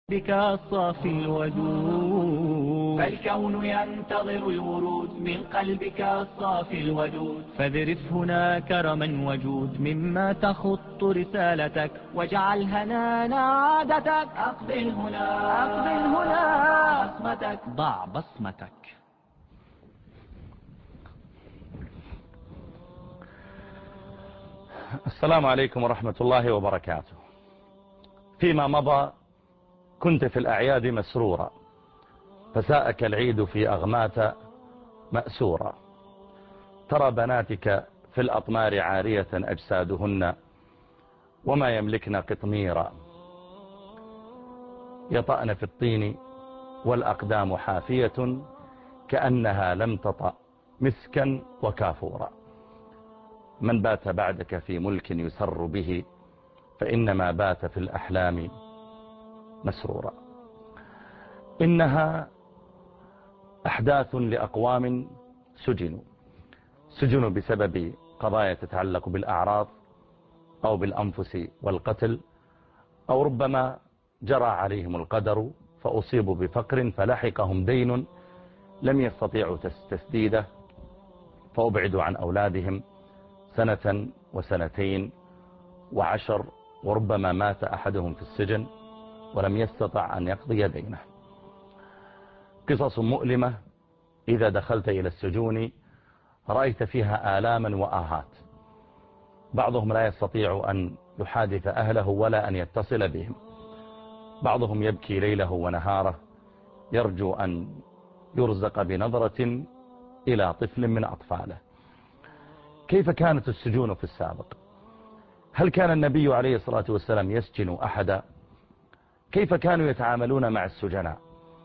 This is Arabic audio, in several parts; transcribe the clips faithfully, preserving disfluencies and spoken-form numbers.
بك الصافي الودود، فالكون ينتظر الورود من قلبك الصافي الودود. فاذرف هنا كرما وجود مما تخط رسالتك، واجعل هنانا عادتك. أقبل هنا أقبل هنا بصمتك، ضع بصمتك. السلام عليكم ورحمة الله وبركاته. فيما مضى كنت في الأعياد مسرورا، فساءك العيد في أغمات مأسورا. ترى بناتك في الأطمار عارية أجسادهن، وما يملكن قطميرا. يطأن في الطين والأقدام حافية، كأنها لم تطأ مسكا وكافورا. من بات بعدك في ملك يسر به، فإنما بات في الأحلام مسرورا. إنها أحداث لأقوام سجنوا سجنوا بسبب قضايا تتعلق بالأعراض أو بالأنفس والقتل، أو ربما جرى عليهم القدر فأصيبوا بفقر فلحقهم دين لم يستطيعوا تسديده، فأبعدوا عن أولادهم سنة وسنتين وعشر، وربما مات أحدهم في السجن ولم يستطع أن يقضي دينه. قصص مؤلمة إذا دخلت إلى السجون رأيت فيها آلاما وآهات. بعضهم لا يستطيع أن يحادث أهله ولا أن يتصل بهم. بعضهم يبكي ليله ونهاره يرجو أن يرزق بنظرة إلى طفل من أطفاله. كيف كانت السجون في السابق؟ هل كان النبي عليه الصلاة والسلام يسجن أحدا؟ كيف كانوا يتعاملون مع السجناء؟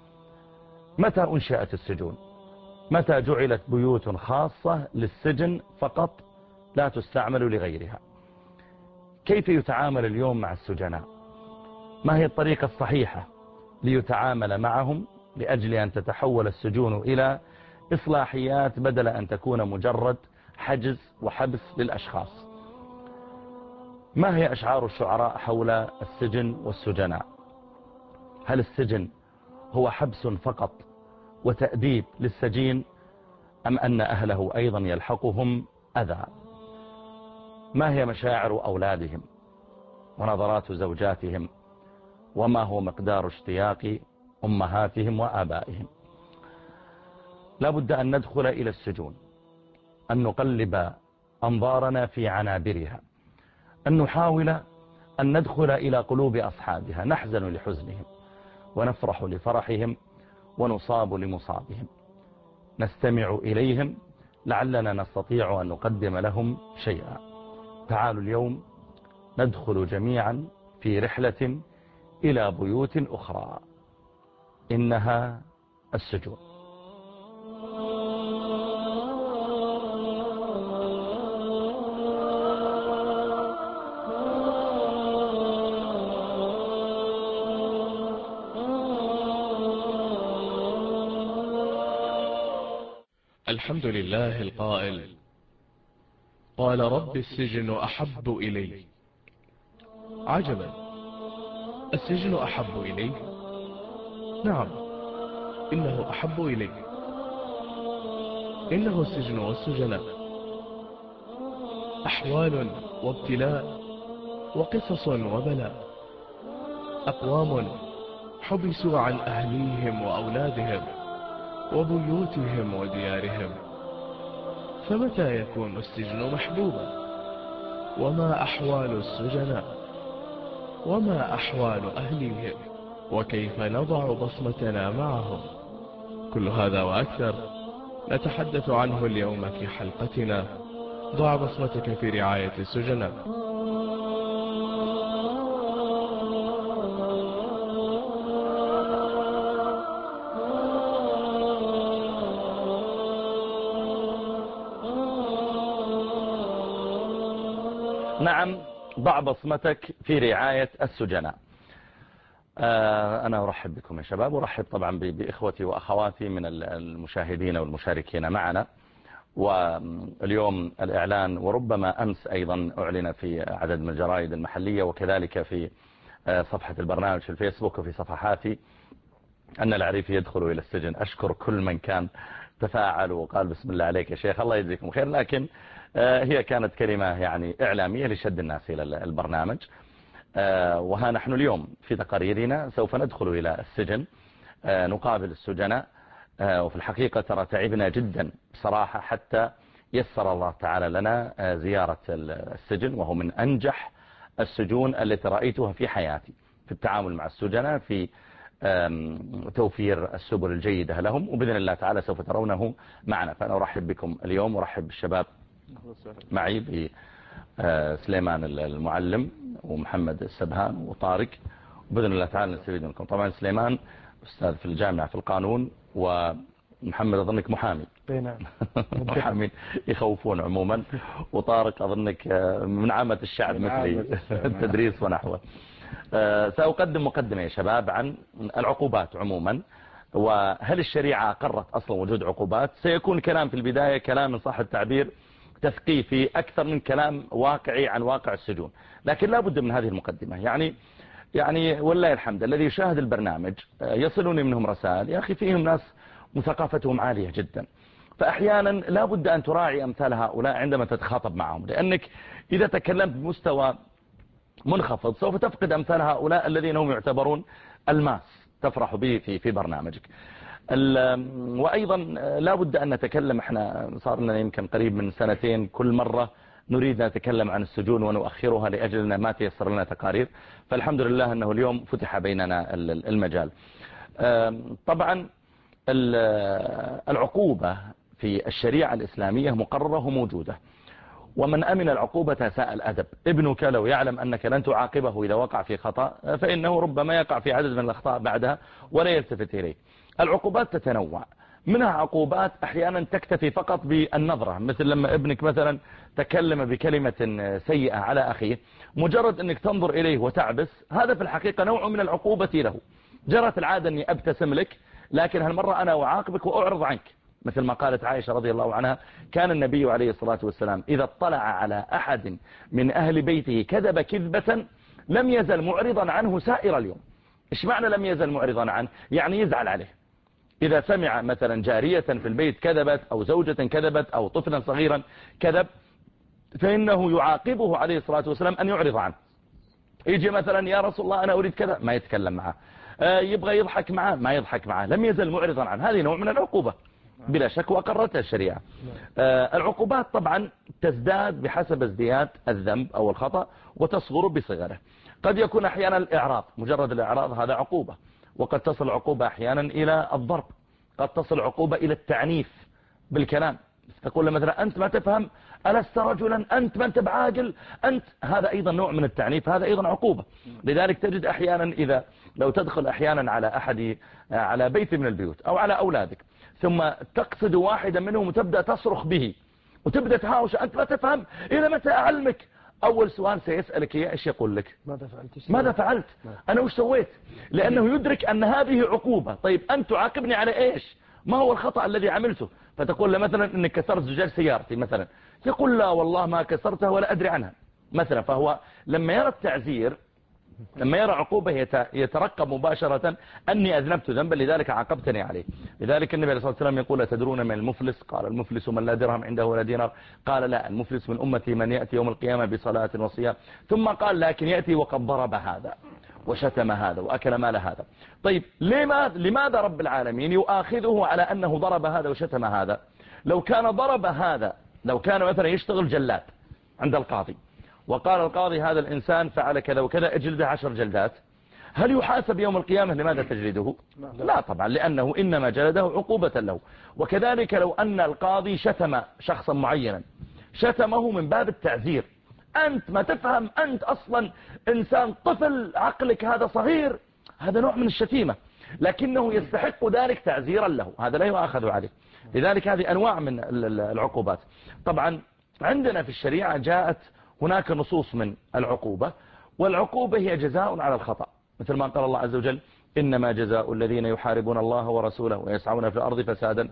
متى أنشأت السجون؟ متى جعلت بيوت خاصة للسجن فقط لا تستعمل لغيرها؟ كيف يتعامل اليوم مع السجناء؟ ما هي الطريقة الصحيحة ليتعامل معهم لأجل أن تتحول السجون إلى إصلاحيات بدل أن تكون مجرد حجز وحبس للأشخاص؟ ما هي أشعار الشعراء حول السجن والسجناء؟ هل السجن هو حبس فقط وتأديب للسجين، أم أن أهله أيضا يلحقهم أذى؟ ما هي مشاعر أولادهم ونظرات زوجاتهم؟ وما هو مقدار اشتياق أمهاتهم وآبائهم؟ لا بد أن ندخل إلى السجون، أن نقلب أنظارنا في عنابرها، أن نحاول أن ندخل إلى قلوب أصحابها، نحزن لحزنهم ونفرح لفرحهم ونصاب لمصابهم، نستمع إليهم لعلنا نستطيع أن نقدم لهم شيئا. تعالوا اليوم ندخل جميعا في رحلة إلى بيوت أخرى، إنها السجون. الحمد لله القائل: قال رب السجن أحب إلي. عجبا، السجن أحب إلي؟ نعم، إنه أحب إلي. إنه السجن والسجناء أحوال وابتلاء وقصص وبلاء. أقوام حبسوا عن أهليهم وأولادهم وبيوتهم وديارهم، فمتى يكون السجن محبوبا؟ وما أحوال السجناء؟ وما أحوال أهليهم؟ وكيف نضع بصمتنا معهم؟ كل هذا وأكثر نتحدث عنه اليوم في حلقتنا ضع بصمتك في رعاية السجناء. نعم، ضع بصمتك في رعاية السجناء. آه أنا أرحب بكم يا شباب، أرحب طبعا بإخوتي وأخواتي من المشاهدين والمشاركين معنا. واليوم الإعلان، وربما أمس أيضا أعلن في عدد من الجرائد المحلية وكذلك في صفحة البرنامج في الفيسبوك وفي صفحاتي أن العريفي يدخل إلى السجن. أشكر كل من كان تفاعل وقال بسم الله عليك يا شيخ، الله يجزيكم خير، لكن هي كانت كلمة يعني إعلامية لشد الناس إلى البرنامج. وها نحن اليوم في تقاريرنا سوف ندخل إلى السجن نقابل السجناء، وفي الحقيقة ترى تعبنا جدا بصراحة حتى يسر الله تعالى لنا زيارة السجن، وهو من أنجح السجون التي رأيتها في حياتي في التعامل مع السجناء، في توفير السبل الجيدة لهم، وبإذن الله تعالى سوف ترونه معنا. فأنا أرحب بكم اليوم ورحب بالشباب معي بسليمان المعلم ومحمد السبهان وطارق، وبإذن الله تعالى نستفيد منكم. طبعا سليمان أستاذ في الجامعة في القانون، ومحمد أظنك محامي. نعم. محامين يخوفون عموما، وطارق أظنك من عامة الشعب مثلي التدريس ونحوه. سأقدم مقدمة يا شباب عن العقوبات عموما، وهل الشريعة قررت أصلا وجود عقوبات. سيكون الكلام في البداية كلام من صح التعبير تثقيفي أكثر من كلام واقعي عن واقع السجون، لكن لا بد من هذه المقدمة. يعني يعني والله الحمد الذي يشاهد البرنامج يصلوني منهم رسائل يا أخي فيهم ناس مثقافتهم عالية جدا، فأحيانا لا بد أن تراعي أمثال هؤلاء عندما تتخاطب معهم، لأنك إذا تكلمت بمستوى منخفض سوف تفقد أمثال هؤلاء الذين هم يعتبرون الماس تفرح به في في برنامجك. وأيضا لا بد أن نتكلم، احنا صار لنا يمكن قريب من سنتين كل مرة نريد أن نتكلم عن السجون ونؤخرها لأجل أن ما تيسر لنا تقارير، فالحمد لله أنه اليوم فتح بيننا المجال. طبعا العقوبة في الشريعة الإسلامية مقررة وموجودة، ومن أمن العقوبة ساء الأدب. ابنك لو يعلم أنك لن تعاقبه إذا وقع في خطأ فإنه ربما يقع في عدد من الأخطاء بعدها ولا يلتفت إليه. العقوبات تتنوع، منها عقوبات أحيانا تكتفي فقط بالنظرة، مثل لما ابنك مثلا تكلم بكلمة سيئة على أخيه، مجرد أنك تنظر إليه وتعبس، هذا في الحقيقة نوع من العقوبة له. جرت العادة أني أبتسم لك، لكن هالمرة أنا أعاقبك وأعرض عنك، مثل ما قالت عائشة رضي الله عنها كان النبي عليه الصلاة والسلام إذا اطلع على أحد من أهل بيته كذب كذبة لم يزل معرضا عنه سائر اليوم. إيش معنى لم يزل معرضا عنه؟ يعني يزعل عليه. إذا سمع مثلا جارية في البيت كذبت أو زوجة كذبت أو طفلا صغيرا كذب فإنه يعاقبه عليه الصلاة والسلام أن يعرض عنه. يجي مثلا يا رسول الله أنا أريد كذا، ما يتكلم معه. يبغى يضحك معه، ما يضحك معه، لم يزل معرضا عنه. هذه نوع من العقوبة بلا شك وقررتها الشريعة. العقوبات طبعا تزداد بحسب ازدياد الذنب أو الخطأ وتصغر بصغره. قد يكون أحيانا الإعراض، مجرد الإعراض هذا عقوبة، وقد تصل عقوبة أحيانا إلى الضرب، قد تصل عقوبة إلى التعنيف بالكلام، تقول له مثلا أنت ما تفهم، ألست رجلا، أنت ما أنت بعاقل، أنت، هذا أيضا نوع من التعنيف، هذا أيضا عقوبة. لذلك تجد أحيانا إذا لو تدخل أحيانا على أحد على بيت من البيوت أو على أولادك ثم تقصد واحدا منهم وتبدأ تصرخ به وتبدأ تهاوش، أنت ما تفهم، إلى متى أعلمك؟ أول سؤال سيسألك إياه إيش يقول لك؟ ماذا فعلت؟ ماذا فعلت؟ أنا وش سويت؟ لأنه يدرك أن هذه عقوبة. طيب أنت تعاقبني على إيش؟ ما هو الخطأ الذي عملته؟ فتقول له مثلا إنك كسرت زجاج سيارتي مثلا، يقول لا والله ما كسرتها ولا أدري عنها مثلا. فهو لما يرى التعزير، لما يرى عقوبة يترقب مباشرة أني أذنبت ذنبا لذلك عاقبتني عليه. لذلك النبي عليه الصلاة والسلام يقول تدرون من المفلس؟ قال المفلس من لا درهم عنده ولا دينار. قال لا، المفلس من أمتي من يأتي يوم القيامة بصلاة وصيام. ثم قال لكن يأتي وقد ضرب هذا وشتم هذا وأكل مال هذا. طيب لماذا, لماذا رب العالمين يؤاخذه على أنه ضرب هذا وشتم هذا؟ لو كان ضرب هذا، لو كان مثلا يشتغل جلاد عند القاضي وقال القاضي هذا الإنسان فعل كذا وكذا اجلده عشر جلدات، هل يحاسب يوم القيامة لماذا تجلده؟ لا طبعا، لأنه إنما جلده عقوبة له. وكذلك لو أن القاضي شتم شخصا معينا، شتمه من باب التعزير، أنت ما تفهم، أنت أصلا إنسان طفل، عقلك هذا صغير، هذا نوع من الشتيمة، لكنه يستحق ذلك تعزيرا له، هذا لا يؤاخذ عليه. لذلك هذه أنواع من العقوبات. طبعا عندنا في الشريعة جاءت هناك نصوص من العقوبة، والعقوبة هي جزاء على الخطأ، مثل ما قال الله عز وجل إنما جزاء الذين يحاربون الله ورسوله ويسعون في الأرض فسادا.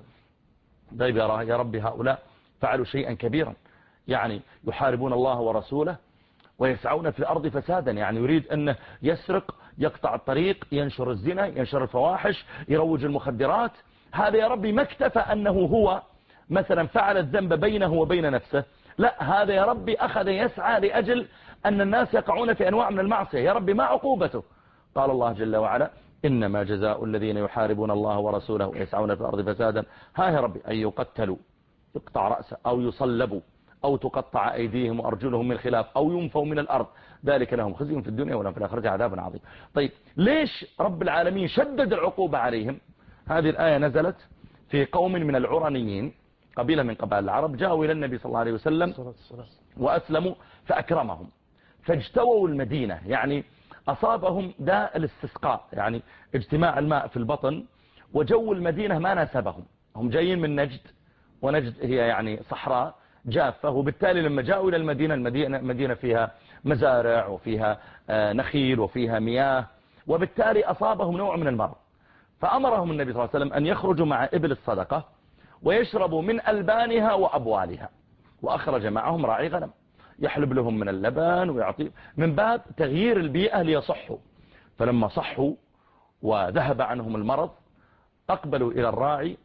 طيب يا رب هؤلاء فعلوا شيئا كبيرا، يعني يحاربون الله ورسوله ويسعون في الأرض فسادا، يعني يريد أنه يسرق، يقطع الطريق، ينشر الزنا، ينشر الفواحش، يروج المخدرات. هذا يا ربي ما اكتفى أنه هو مثلا فعل الذنب بينه وبين نفسه، لا، هذا يا ربي أخذ يسعى لأجل أن الناس يقعون في أنواع من المعصية. يا ربي ما عقوبته؟ قال الله جل وعلا: إنما جزاء الذين يحاربون الله ورسوله ويسعون في الأرض فسادا، ها يا ربي، أن يقتلوا، يقطع رأسه، أو يصلبوا، أو تقطع أيديهم وأرجلهم من خلاف، أو ينفوا من الأرض، ذلك لهم خزي في الدنيا ولهم في الآخرة عذاب عظيم. طيب ليش رب العالمين شدد العقوبة عليهم؟ هذه الآية نزلت في قوم من العرنيين، قبيلة من قبائل العرب، جاءوا إلى النبي صلى الله عليه وسلم وأسلموا فأكرمهم، فاجتووا المدينة، يعني أصابهم داء الاستسقاء، يعني اجتماع الماء في البطن، وجو المدينة ما ناسبهم. هم جايين من نجد، ونجد هي يعني صحراء جافة، وبالتالي لما جاءوا إلى المدينة، المدينة مدينة فيها مزارع وفيها نخيل وفيها مياه، وبالتالي أصابهم نوع من المرض. فأمرهم النبي صلى الله عليه وسلم أن يخرجوا مع إبل الصدقة ويشربوا من ألبانها وأبوالها، وأخرج معهم راعي غنم يحلب لهم من اللبن ويعطي، من باب تغيير البيئة ليصحوا. فلما صحوا وذهب عنهم المرض، أقبلوا إلى الراعي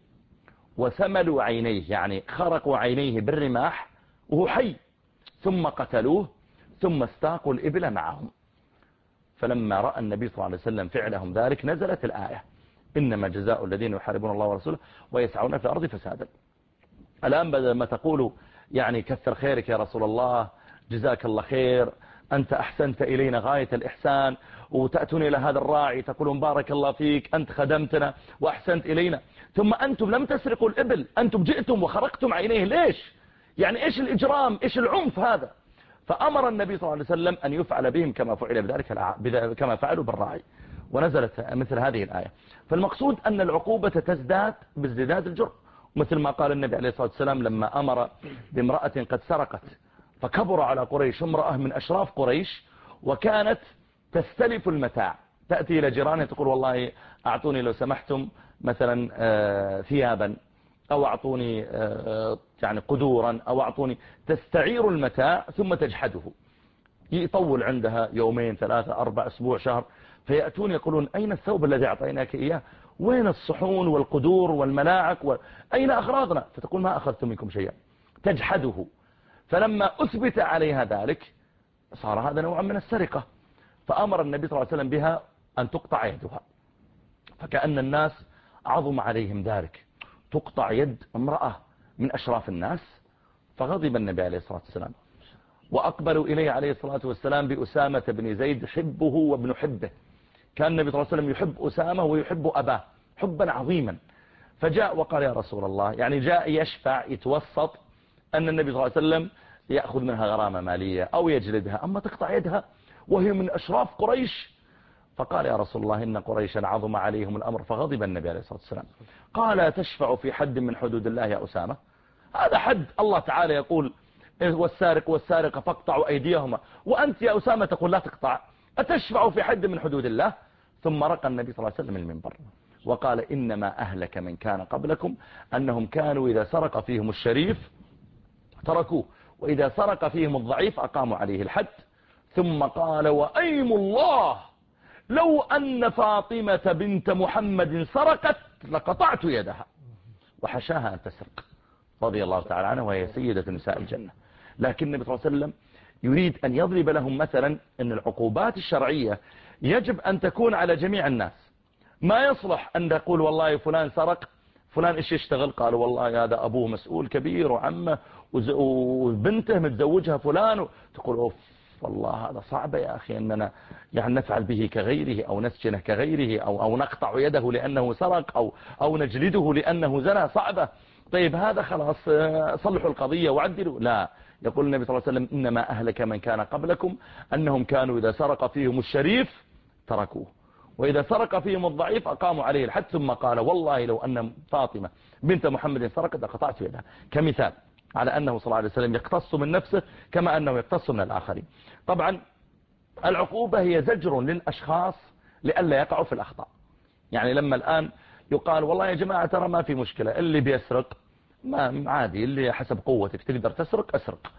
وثملوا عينيه، يعني خرقوا عينيه بالرماح وهو حي، ثم قتلوه، ثم استاقوا الإبل معهم. فلما رأى النبي صلى الله عليه وسلم فعلهم ذلك، نزلت الآية: إنما جزاء الذين يحاربون الله ورسوله ويسعون في الأرض فسادا. الآن بدل ما تقولوا يعني كثر خيرك يا رسول الله، جزاك الله خير، أنت أحسنت إلينا غاية الإحسان، وتأتون إلى هذا الراعي تقولون بارك الله فيك، أنت خدمتنا وأحسنت إلينا، ثم أنتم لم تسرقوا الإبل، أنتم جئتم وخرقتم عينيه، ليش؟ يعني إيش الإجرام، إيش العنف هذا؟ فأمر النبي صلى الله عليه وسلم أن يفعل بهم كما فعل بذلك كما فعلوا بالراعي، ونزلت مثل هذه الآية. فالمقصود أن العقوبة تزداد بازدياد الجرم، مثل ما قال النبي عليه الصلاة والسلام لما أمر بامرأة قد سرقت، فكبر على قريش، امرأة من أشراف قريش، وكانت تستلف المتاع، تأتي إلى جيرانها تقول والله أعطوني لو سمحتم مثلا ثيابا، أو أعطوني يعني قدورا، أو أعطوني، تستعير المتاع ثم تجحده. يطول عندها يومين ثلاثة أربع أسبوع شهر، فيأتون يقولون أين الثوب الذي أعطيناك إياه؟ وين الصحون والقدور والملاعق و... أين أغراضنا؟ فتقول ما أخذت منكم شيئا، تجحده. فلما أثبت عليها ذلك صار هذا نوع من السرقة، فأمر النبي صلى الله عليه وسلم بها أن تقطع يدها. فكأن الناس عظم عليهم ذلك، تقطع يد امرأة من أشراف الناس. فغضب النبي عليه الصلاة والسلام، وأقبلوا إليه عليه الصلاة والسلام بأسامة بن زيد حبه وابن حبه. كان النبي صلى الله عليه وسلم يحب أسامة ويحب أباه حبا عظيما. فجاء وقال يا رسول الله، يعني جاء يشفع يتوسط أن النبي صلى الله عليه وسلم يأخذ منها غرامة مالية أو يجلدها، أما تقطع يدها وهي من أشراف قريش. فقال يا رسول الله إن قريشا عظم عليهم الأمر. فغضب النبي عليه الصلاة والسلام، قال تشفع في حد من حدود الله يا أسامة؟ هذا حد الله تعالى يقول والسارق والسارقة فاقطعوا أيديهما، وأنت يا أسامة تقول لا تقطع، أتشفع في حد من حدود الله؟ ثم رقى النبي صلى الله عليه وسلم المنبر وقال إنما أهلك من كان قبلكم أنهم كانوا إذا سرق فيهم الشريف تركوه، وإذا سرق فيهم الضعيف أقاموا عليه الحد. ثم قال وأيم الله لو أن فاطمة بنت محمد سرقت لقطعت يدها، وحشاها أن تسرق رضي الله تعالى عنها، وهي سيدة نساء الجنة. لكن النبي صلى الله عليه وسلم يريد أن يضرب لهم مثلا أن العقوبات الشرعية يجب أن تكون على جميع الناس. ما يصلح أن تقول والله فلان سرق، فلان إيش يشتغل؟ قالوا والله هذا أبوه مسؤول كبير وعمه وبنته متزوجها فلان، تقول أوف والله هذا صعب يا أخي أننا يعني نفعل به كغيره، أو نسجنه كغيره، أو, أو نقطع يده لأنه سرق، أو, أو نجلده لأنه زنى، صعبة. طيب هذا خلاص صلحوا القضية وعدلوا. لا، يقول النبي صلى الله عليه وسلم إنما أهلك من كان قبلكم أنهم كانوا إذا سرق فيهم الشريف تركوه، وإذا سرق فيهم الضعيف أقاموا عليه الحد. ثم قال والله لو أن فاطمة بنت محمد سرقت لقطعت يدها، كمثال على أنه صلى الله عليه وسلم يقتص من نفسه كما أنه يقتص من الآخرين. طبعا العقوبة هي زجر للأشخاص لئلا يقعوا في الأخطاء. يعني لما الآن يقال والله يا جماعة ترى ما في مشكلة، اللي بيسرق ما عادي، اللي حسب قوتك تقدر تسرق أسرق،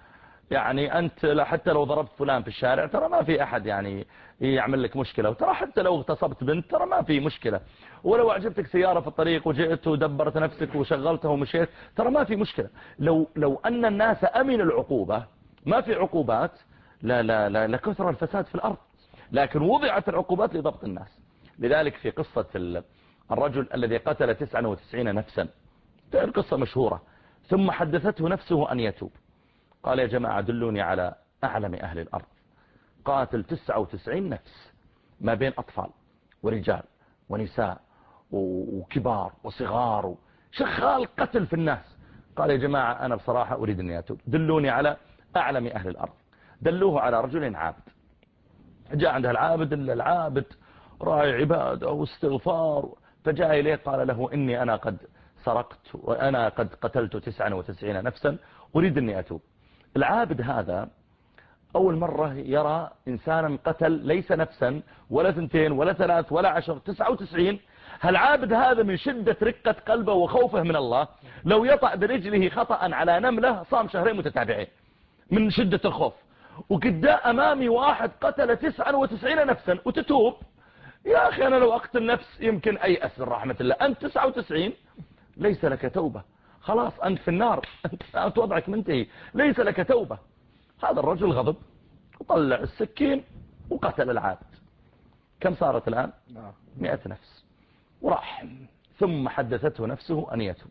يعني أنت حتى لو ضربت فلان في الشارع ترى ما في أحد يعني يعمل لك مشكلة، وترى حتى لو اغتصبت بنت ترى ما في مشكلة، ولو عجبتك سيارة في الطريق وجئت ودبرت نفسك وشغلتها ومشيت ترى ما في مشكلة. لو لو أن الناس أمنوا العقوبة ما في عقوبات لا لا لا لكثر الفساد في الأرض، لكن وضعت العقوبات لضبط الناس. لذلك في قصة الرجل الذي قتل تسعة وتسعين نفسا، القصة مشهورة، ثم حدثته نفسه أن يتوب، قال يا جماعة دلوني على أعلم أهل الأرض، قاتل تسعة وتسعين نفس ما بين أطفال ورجال ونساء وكبار وصغار، شغال قتل في الناس. قال يا جماعة أنا بصراحة أريد أن يتوب، دلوني على أعلم أهل الأرض. دلوه على رجل عابد، جاء عندها العابد العابد راعي عبادة واستغفار، فجاء إليه قال له إني أنا قد سرقت وأنا قد قتلت تسعة وتسعين نفسا أريد أني أتوب. العابد هذا أول مرة يرى إنسانا قتل ليس نفسا ولا ثنتين ولا ثلاث ولا عشر، تسعة وتسعين. هالعابد هذا من شدة رقة قلبه وخوفه من الله لو يطأ برجله خطأ على نملة صام شهرين متتابعين من شدة الخوف. وقد أمامي واحد قتل تسعة وتسعين نفسا وتتوب، يا أخي أنا لو أقتل نفس يمكن أيأس من رحمة الله، أنت تسعة وتسعين ليس لك توبة، خلاص أنت في النار، أنت وضعك منتهي، ليس لك توبة. هذا الرجل غضب وطلع السكين وقتل العابد. كم صارت الآن؟ مئة نفس. وراح ثم حدثته نفسه أن يتوب،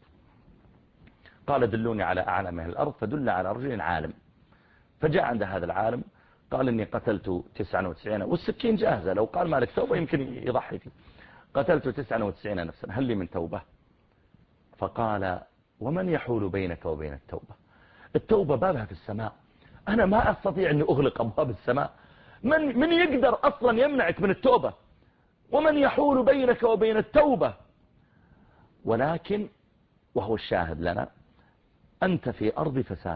قال دلوني على أعلم أهل الأرض، فدل على رجل عالم. فجاء عند هذا العالم قال إني قتلت تسعة وتسعين، والسكين جاهزة، لو قال مالك توبة يمكن يضحي فيه. قتلت تسعة وتسعين نفسا هل لي من توبة؟ فقال ومن يحول بينك وبين التوبة؟ التوبة بابها في السماء، أنا ما أستطيع أن أغلق أبواب السماء، من, من يقدر أصلا يمنعك من التوبة؟ ومن يحول بينك وبين التوبة؟ ولكن وهو الشاهد لنا أنت في أرض فساد،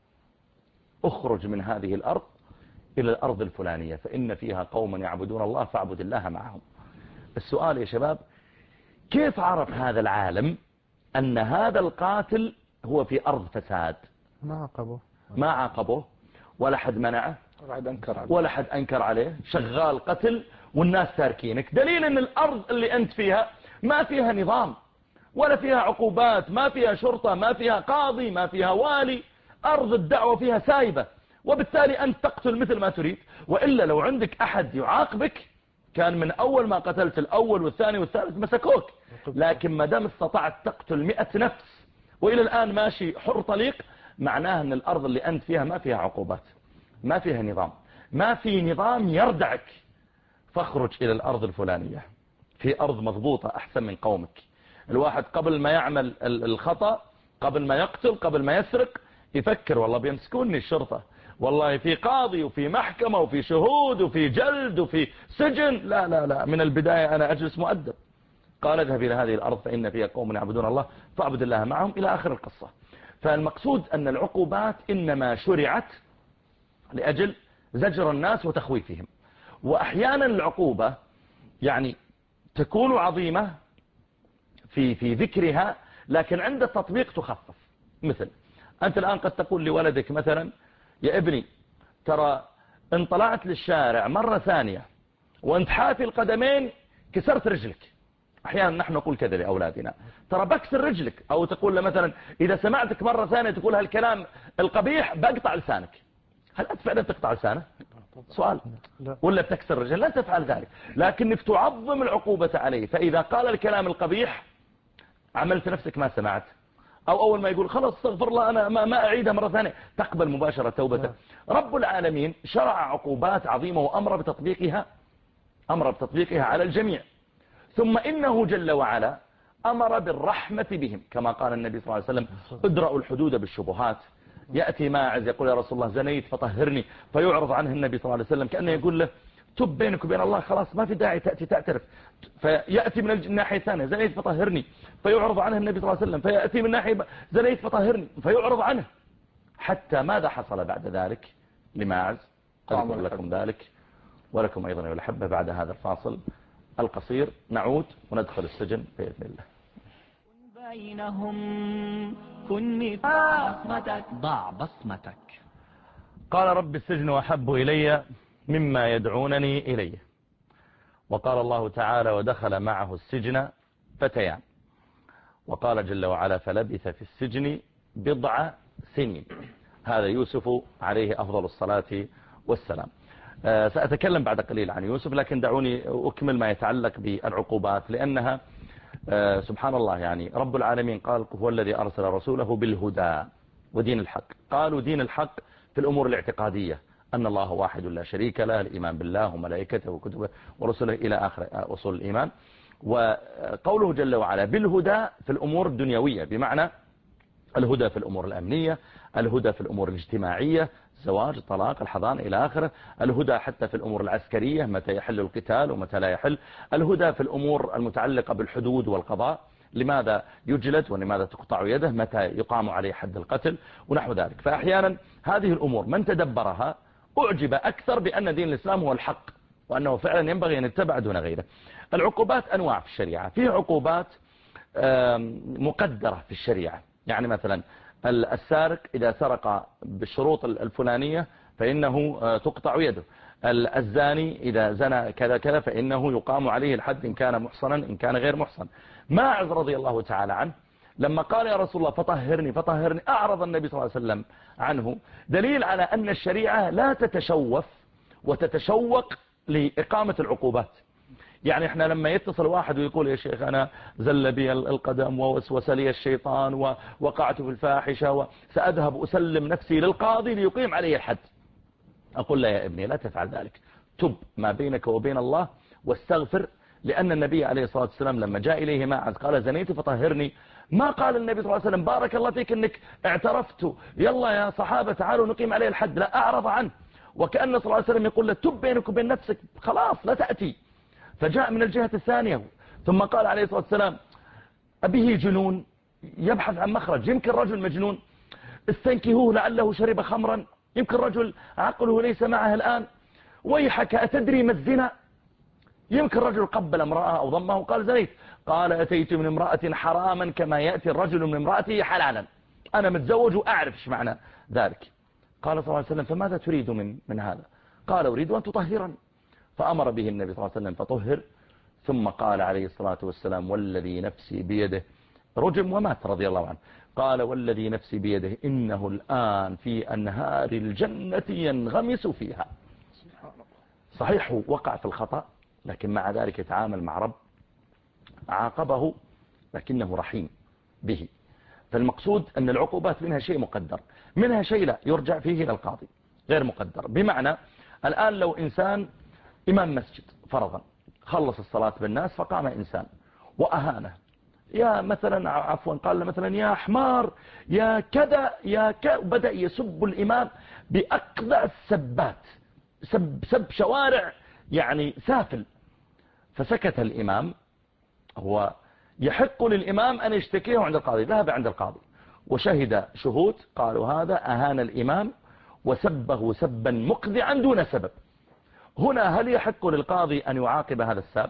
اخرج من هذه الأرض إلى الأرض الفلانية فإن فيها قوما يعبدون الله فاعبد الله معهم. السؤال يا شباب، كيف عرف هذا العالم أن هذا القاتل هو في أرض فساد؟ ما عاقبه ما عاقبه ولا حد منعه ولا حد أنكر عليه، شغال قتل والناس تاركينك، دليل أن الأرض اللي أنت فيها ما فيها نظام ولا فيها عقوبات، ما فيها شرطة، ما فيها قاضي، ما فيها والي، أرض الدعوة فيها سايبة، وبالتالي أنت تقتل مثل ما تريد. وإلا لو عندك أحد يعاقبك كان من أول ما قتلت الأول والثاني والثالث مسكوك، لكن ما دام استطعت تقتل مئة نفس وإلى الآن ماشي حر طليق، معناه أن الأرض اللي أنت فيها ما فيها عقوبات، ما فيها نظام، ما في نظام يردعك. فاخرج إلى الأرض الفلانية، في أرض مضبوطة أحسن من قومك. الواحد قبل ما يعمل الخطأ، قبل ما يقتل، قبل ما يسرق، يفكر والله بيمسكوني الشرطة، والله في قاضي وفي محكمة وفي شهود وفي جلد وفي سجن. لا لا لا، من البداية أنا أجلس مؤدب. قال اذهب إلى هذه الأرض فإن فيها قوم يعبدون الله فاعبد الله معهم إلى آخر القصة. فالمقصود أن العقوبات إنما شرعت لأجل زجر الناس وتخويفهم، وأحيانا العقوبة يعني تكون عظيمة في في ذكرها لكن عند التطبيق تخفف. مثل أنت الآن قد تقول لولدك مثلا يا ابني ترى ان طلعت للشارع مرة ثانية وانت حافي القدمين كسرت رجلك. أحيانا نحن نقول كذا لأولادنا، ترى بكسر رجلك، أو تقول له مثلا إذا سمعتك مرة ثانية تقول هالكلام القبيح بقطع لسانك. هل أنت فعلا تقطع لسانه؟ سؤال. ولا بتكسر رجل؟ لا تفعل ذلك، لكنك تعظم العقوبة عليه. فإذا قال الكلام القبيح عملت نفسك ما سمعت، أو أول ما يقول خلاص استغفر الله أنا ما, ما أعيدها مرة ثانية، تقبل مباشرة توبته. رب العالمين شرع عقوبات عظيمة وأمر بتطبيقها أمر بتطبيقها على الجميع. ثم إنه جل وعلا أمر بالرحمة بهم، كما قال النبي صلى الله عليه وسلم ادرأوا الحدود بالشبهات. يأتي ماعز يقول يا رسول الله زنيت فطهرني، فيعرض عنه النبي صلى الله عليه وسلم كأنه يقول له تب بينك وبين الله، خلاص ما في داعي تأتي تعترف. فيأتي من الناحية الثانية زنيت فطهرني، فيعرض عنه النبي صلى الله عليه وسلم. فيأتي من ناحية زنيت فطهرني، فيعرض عنه. حتى ماذا حصل بعد ذلك لماعز؟ أذكر لكم ذلك ولكم أيضا والحبة بعد هذا الفاصل القصير. نعود وندخل السجن بإذن الله. بينهم كن مثل بصمتك، ضع بصمتك. قال رب السجن أحب إلي مما يدعونني إليه. وقال الله تعالى ودخل معه السجن فتيان. وقال جل وعلا فلبث في السجن بضع سنين. هذا يوسف عليه أفضل الصلاة والسلام. سأتكلم بعد قليل عن يوسف، لكن دعوني أكمل ما يتعلق بالعقوبات، لأنها سبحان الله يعني رب العالمين قال هو الذي أرسل رسوله بالهدى ودين الحق. قالوا دين الحق في الأمور الاعتقادية، أن الله واحد لا شريك له، الإيمان بالله وملائكته وكتبه ورسله إلى آخر أصول الإيمان. وقوله جل وعلا بالهدى في الأمور الدنيوية، بمعنى الهدى في الأمور الأمنية، الهدى في الأمور الاجتماعية، زواج، طلاق، الحضانة إلى آخره، الهدى حتى في الأمور العسكرية متى يحل القتال ومتى لا يحل، الهدى في الأمور المتعلقة بالحدود والقضاء، لماذا يجلد ولماذا تقطع يده، متى يقام عليه حد القتل ونحو ذلك. فأحيانا هذه الأمور من تدبرها أعجب أكثر بأن دين الإسلام هو الحق، وأنه فعلا ينبغي أن يتبع دون غيره. العقوبات أنواع في الشريعة، في عقوبات مقدرة في الشريعة، يعني مثلا السارق إذا سرق بالشروط الفلانية فإنه تقطع يده، الزاني إذا زنى كذا كذا فإنه يقام عليه الحد إن كان محصنا إن كان غير محصن. ماعز رضي الله تعالى عنه لما قال يا رسول الله فطهرني فطهرني أعرض النبي صلى الله عليه وسلم عنه، دليل على أن الشريعة لا تتشوف وتتشوق لإقامة العقوبات. يعني احنا لما يتصل واحد ويقول يا شيخ أنا زل بي القدم ووسوس لي الشيطان ووقعت في الفاحشة وسأذهب أسلم نفسي للقاضي ليقيم عليه الحد، أقول لا يا ابني لا تفعل ذلك، تب ما بينك وبين الله واستغفر. لأن النبي عليه الصلاة والسلام لما جاء إليه ماعز قال زنيت فطهرني، ما قال النبي صلى الله عليه وسلم بارك الله فيك انك اعترفت يلا يا صحابة تعالوا نقيم عليه الحد، لا، أعرض عنه، وكأن صلى الله عليه وسلم يقول له تب بينك وبين نفسك خلاص لا تأتي. فجاء من الجهة الثانية ثم قال عليه الصلاة والسلام أبيه جنون يبحث عن مخرج، يمكن رجل مجنون استنكهوه لعله شرب خمرا، يمكن رجل عقله ليس معه الآن، ويحك أتدري ما الزنا، يمكن رجل قبل امرأة أو ضمه وقال زنيت، قال أتيت من امرأة حراما كما يأتي الرجل من امرأته حلالا، أنا متزوج وأعرف ايش معنى ذلك. قال صلى الله عليه وسلم فماذا تريد من من هذا؟ قال أريد أن تطهرا، فأمر به النبي صلى الله عليه وسلم فطهر، ثم قال عليه الصلاة والسلام والذي نفسي بيده، رجم ومات رضي الله عنه، قال والذي نفسي بيده إنه الآن في أنهار الجنة ينغمس فيها. صحيح وقع في الخطأ، لكن مع ذلك يتعامل مع رب عاقبه لكنه رحيم به. فالمقصود أن العقوبات منها شيء مقدر، منها شيء لا يرجع فيه إلى القاضي غير مقدر. بمعنى الآن لو إنسان إمام مسجد فرضا خلص الصلاة بالناس فقام إنسان وأهانه، يا مثلا عفوا قال مثلا يا حمار يا كذا يا كذا، بدأ يسب الإمام بأقذع السبات، سب, سب شوارع يعني سافل. فسكت الإمام، هو يحق للإمام أن يشتكيه عند القاضي، ذهب عند القاضي وشهد شهود قالوا هذا أهان الإمام وسبه سبا مقذعا دون سبب. هنا هل يحق للقاضي أن يعاقب هذا الساب؟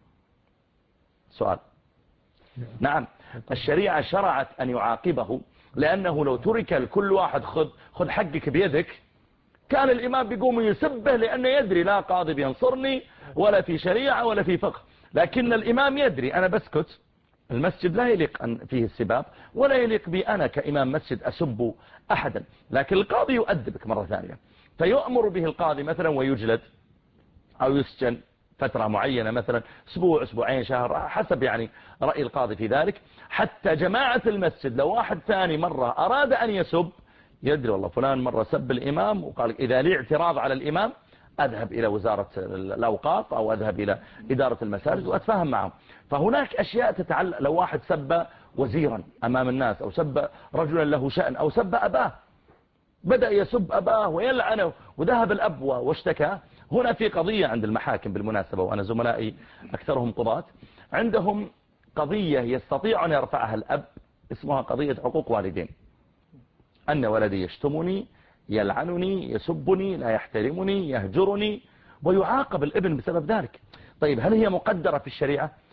سؤال. نعم، الشريعة شرعت أن يعاقبه، لأنه لو ترك لكل واحد خذ خذ حقك بيدك كان الإمام بيقوم يسبه، لأنه يدري لا قاضي بينصرني ولا في شريعة ولا في فقه، لكن الإمام يدري أنا بسكت، المسجد لا يليق أن فيه السباب ولا يليق بي أنا كإمام مسجد أسب أحدا، لكن القاضي يؤدبك مرة ثانية، فيؤمر به القاضي مثلا ويجلد أو يسجن فترة معينة، مثلا أسبوع أسبوعين شهر حسب يعني رأي القاضي في ذلك. حتى جماعة المسجد لو واحد ثاني مرة أراد أن يسب يدري والله فلان مرة سب الإمام وقال إذا لي اعتراض على الإمام أذهب إلى وزارة الأوقاف أو أذهب إلى إدارة المساجد وأتفاهم معهم. فهناك أشياء تتعلق، لو واحد سب وزيرا أمام الناس أو سب رجلا له شأن أو سب أباه، بدأ يسب أباه ويلعنه وذهب الأب واشتكى، هنا في قضية عند المحاكم بالمناسبة، وأنا زملائي أكثرهم قضاة، عندهم قضية يستطيع أن يرفعها الأب اسمها قضية حقوق والدين، أن ولدي يشتمني يلعنني يسبني لا يحترمني يهجرني، ويعاقب الابن بسبب ذلك. طيب هل هي مقدرة في الشريعة؟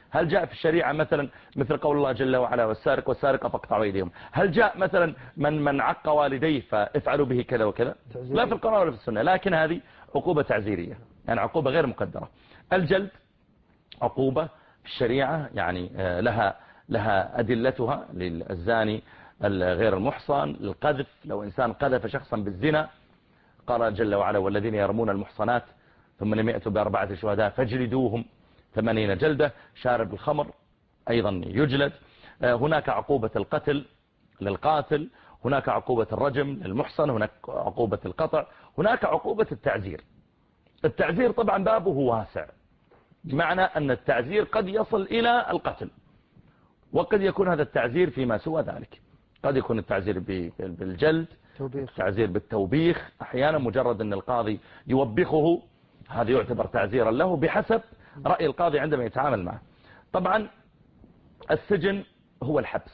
هل جاء في الشريعة مثلا مثل قول الله جل وعلا والسارق والسارقة فاقطعوا أيديهم؟ هل جاء مثلا من من عق والديه فافعلوا به كذا وكذا؟ لا في القرآن ولا في السنة، لكن هذه عقوبة تعزيرية، يعني عقوبة غير مقدرة. الجلد عقوبة في الشريعة يعني لها لها أدلتها للزاني غير المحصن، للقذف لو إنسان قذف شخصا بالزنا، قال جل وعلا والذين يرمون المحصنات ثم لم يأتوا بأربعة شهداء فاجلدوهم ثمانين جلدة. شارب الخمر أيضا يجلد. هناك عقوبة القتل للقاتل، هناك عقوبة الرجم للمحصن، هناك عقوبة القطع، هناك عقوبة التعزير. التعزير طبعا بابه واسع، بمعنى أن التعزير قد يصل إلى القتل، وقد يكون هذا التعزير فيما سوى ذلك. قد يكون التعزير بالجلد، التعزير بالتوبيخ، أحيانا مجرد أن القاضي يوبخه هذا يعتبر تعزيرا له بحسب رأي القاضي عندما يتعامل معه. طبعا السجن هو الحبس،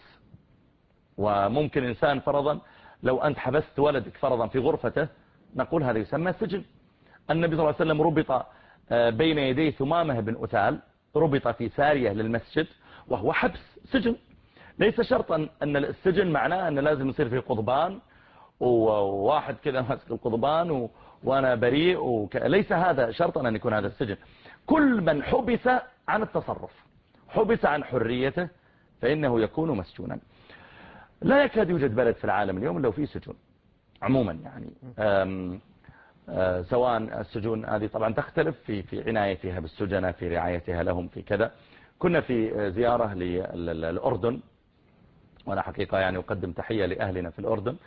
وممكن إنسان فرضا لو أنت حبست ولدك فرضا في غرفته نقول هذا يسمى سجن. النبي صلى الله عليه وسلم ربط بين يدي ثمامة بن أثال، ربط في سارية للمسجد وهو حبس سجن. ليس شرطا أن السجن معناه أن لازم يصير فيه قضبان وواحد كذا ماسك القضبان و... وأنا بريء وك... ليس هذا شرطا أن يكون هذا السجن. كل من حبس عن التصرف، حبس عن حريته، فإنه يكون مسجونا. لا يكاد يوجد بلد في العالم اليوم لو فيه سجون عموما، يعني أم... أه سواء السجون هذه طبعا تختلف في في عنايتها بالسجناء، في رعايتها لهم، في كذا. كنا في زيارة للأردن، وأنا حقيقة يعني أقدم تحية لأهلنا في الأردن،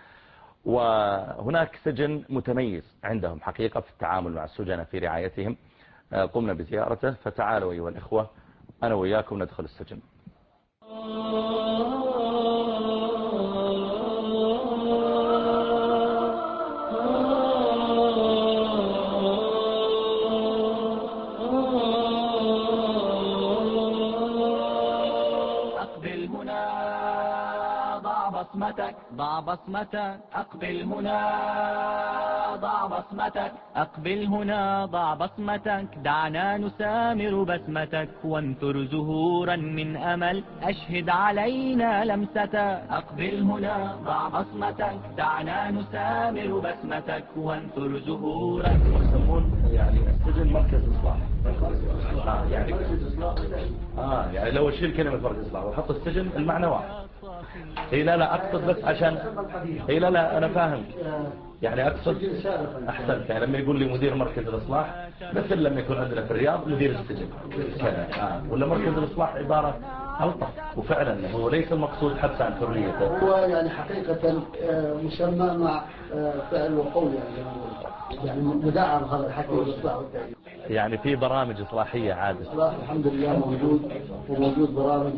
وهناك سجن متميز عندهم حقيقة في التعامل مع السجناء في رعايتهم. قمنا بزيارته، فتعالوا أيها الإخوة أنا وإياكم ندخل السجن. بصمتك ضع بصمتك أقبل هنا ضع بصمتك أقبل هنا ضع بصمتك، دعنا نسامر بسمتك وانثر زهورا من أمل، أشهد علينا لمستك. أقبل هنا ضع بصمتك، دعنا نسامر بسمتك وانثر زهورا. يسمون يعني السجن مركز إصلاح. آه يعني آه يعني لو أشيل كلمة مركز إصلاح وحط السجن المعنى واحد. إيه لا لا أقصد بس عشان إيه لا لا أنا فاهم يعني أقصد أحسنت. يعني لما يقول لي مدير مركز الإصلاح مثل لما يكون عندنا في الرياض مدير السجن آه. ولا مركز الإصلاح عبارة ألطف، وفعلا هو ليس المقصود حبس عن حريته، هو يعني حقيقة مسمى مع فعل وقول، يعني يعني مدعم هذا الحكي والإصلاح والتأييد. يعني في برامج إصلاحية عادة الإصلاح الحمد لله موجود، وموجود برامج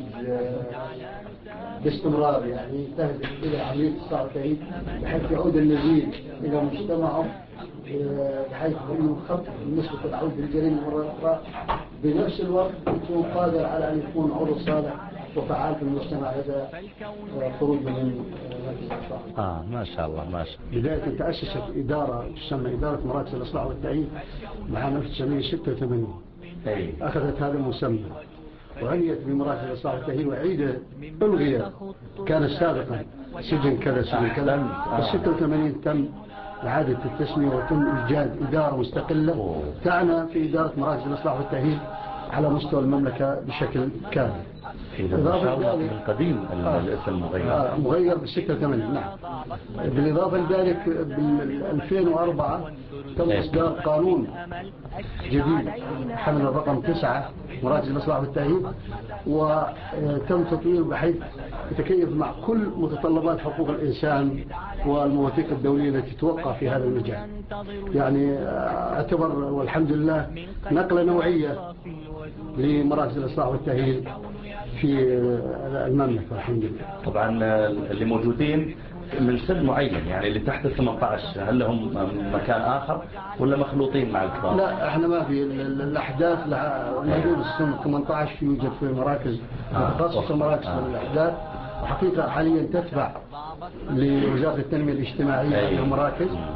باستمرار يعني تهدف إلى عملية إصلاح والتأييد بحيث يعود النزيل إلى مجتمعه، بحيث أنه يخفف نسبة العودة للجريمة مرة أخرى، بنفس الوقت يكون قادر على أن يكون عضو صالح وفعال في المجتمع لدى خروج من مركز الإصلاح. آه ما شاء الله ما شاء الله. بداية تأسست إدارة تسمى إدارة مراكز الإصلاح والتأييد عام ألف وتسعمائة وستة وثمانين. أخذت هذا المسمى وعنيت بمراكز الإصلاح والتأهيل وعيدة ألغي. كان سابقا سجن كذا سجن كذا، في ستة وثمانين تم إعادة التسمية وتم إيجاد إدارة مستقلة تعنى في إدارة مراكز الإصلاح والتأهيل على مستوى المملكة بشكل كامل. إضافة من القديم الاسم مغير آه مغير بالستة وثمانين. نعم. بالإضافة لذلك بال ألفين وأربعة تم إصدار قانون جديد حمل الرقم تسعة مراكز الإصلاح والتأهيل، وتم تطويره بحيث يتكيف مع كل متطلبات حقوق الإنسان والمواثيق الدولية التي توقع في هذا المجال. يعني اعتبر والحمد لله نقلة نوعية لمراكز الإصلاح والتأهيل في المملكة الحمد لله. طبعا اللي موجودين من سن معين، يعني اللي تحت ثمانية عشر هل لهم مكان آخر ولا مخلوطين مع الكبار؟ لا احنا ما في الأحداث موجود السن ثمانية عشر يوجد في مراكز متخصصة مراكز آه. الأحداث وحقيقة حاليا تتبع لوزارة التنمية الاجتماعية أيوة. مراكز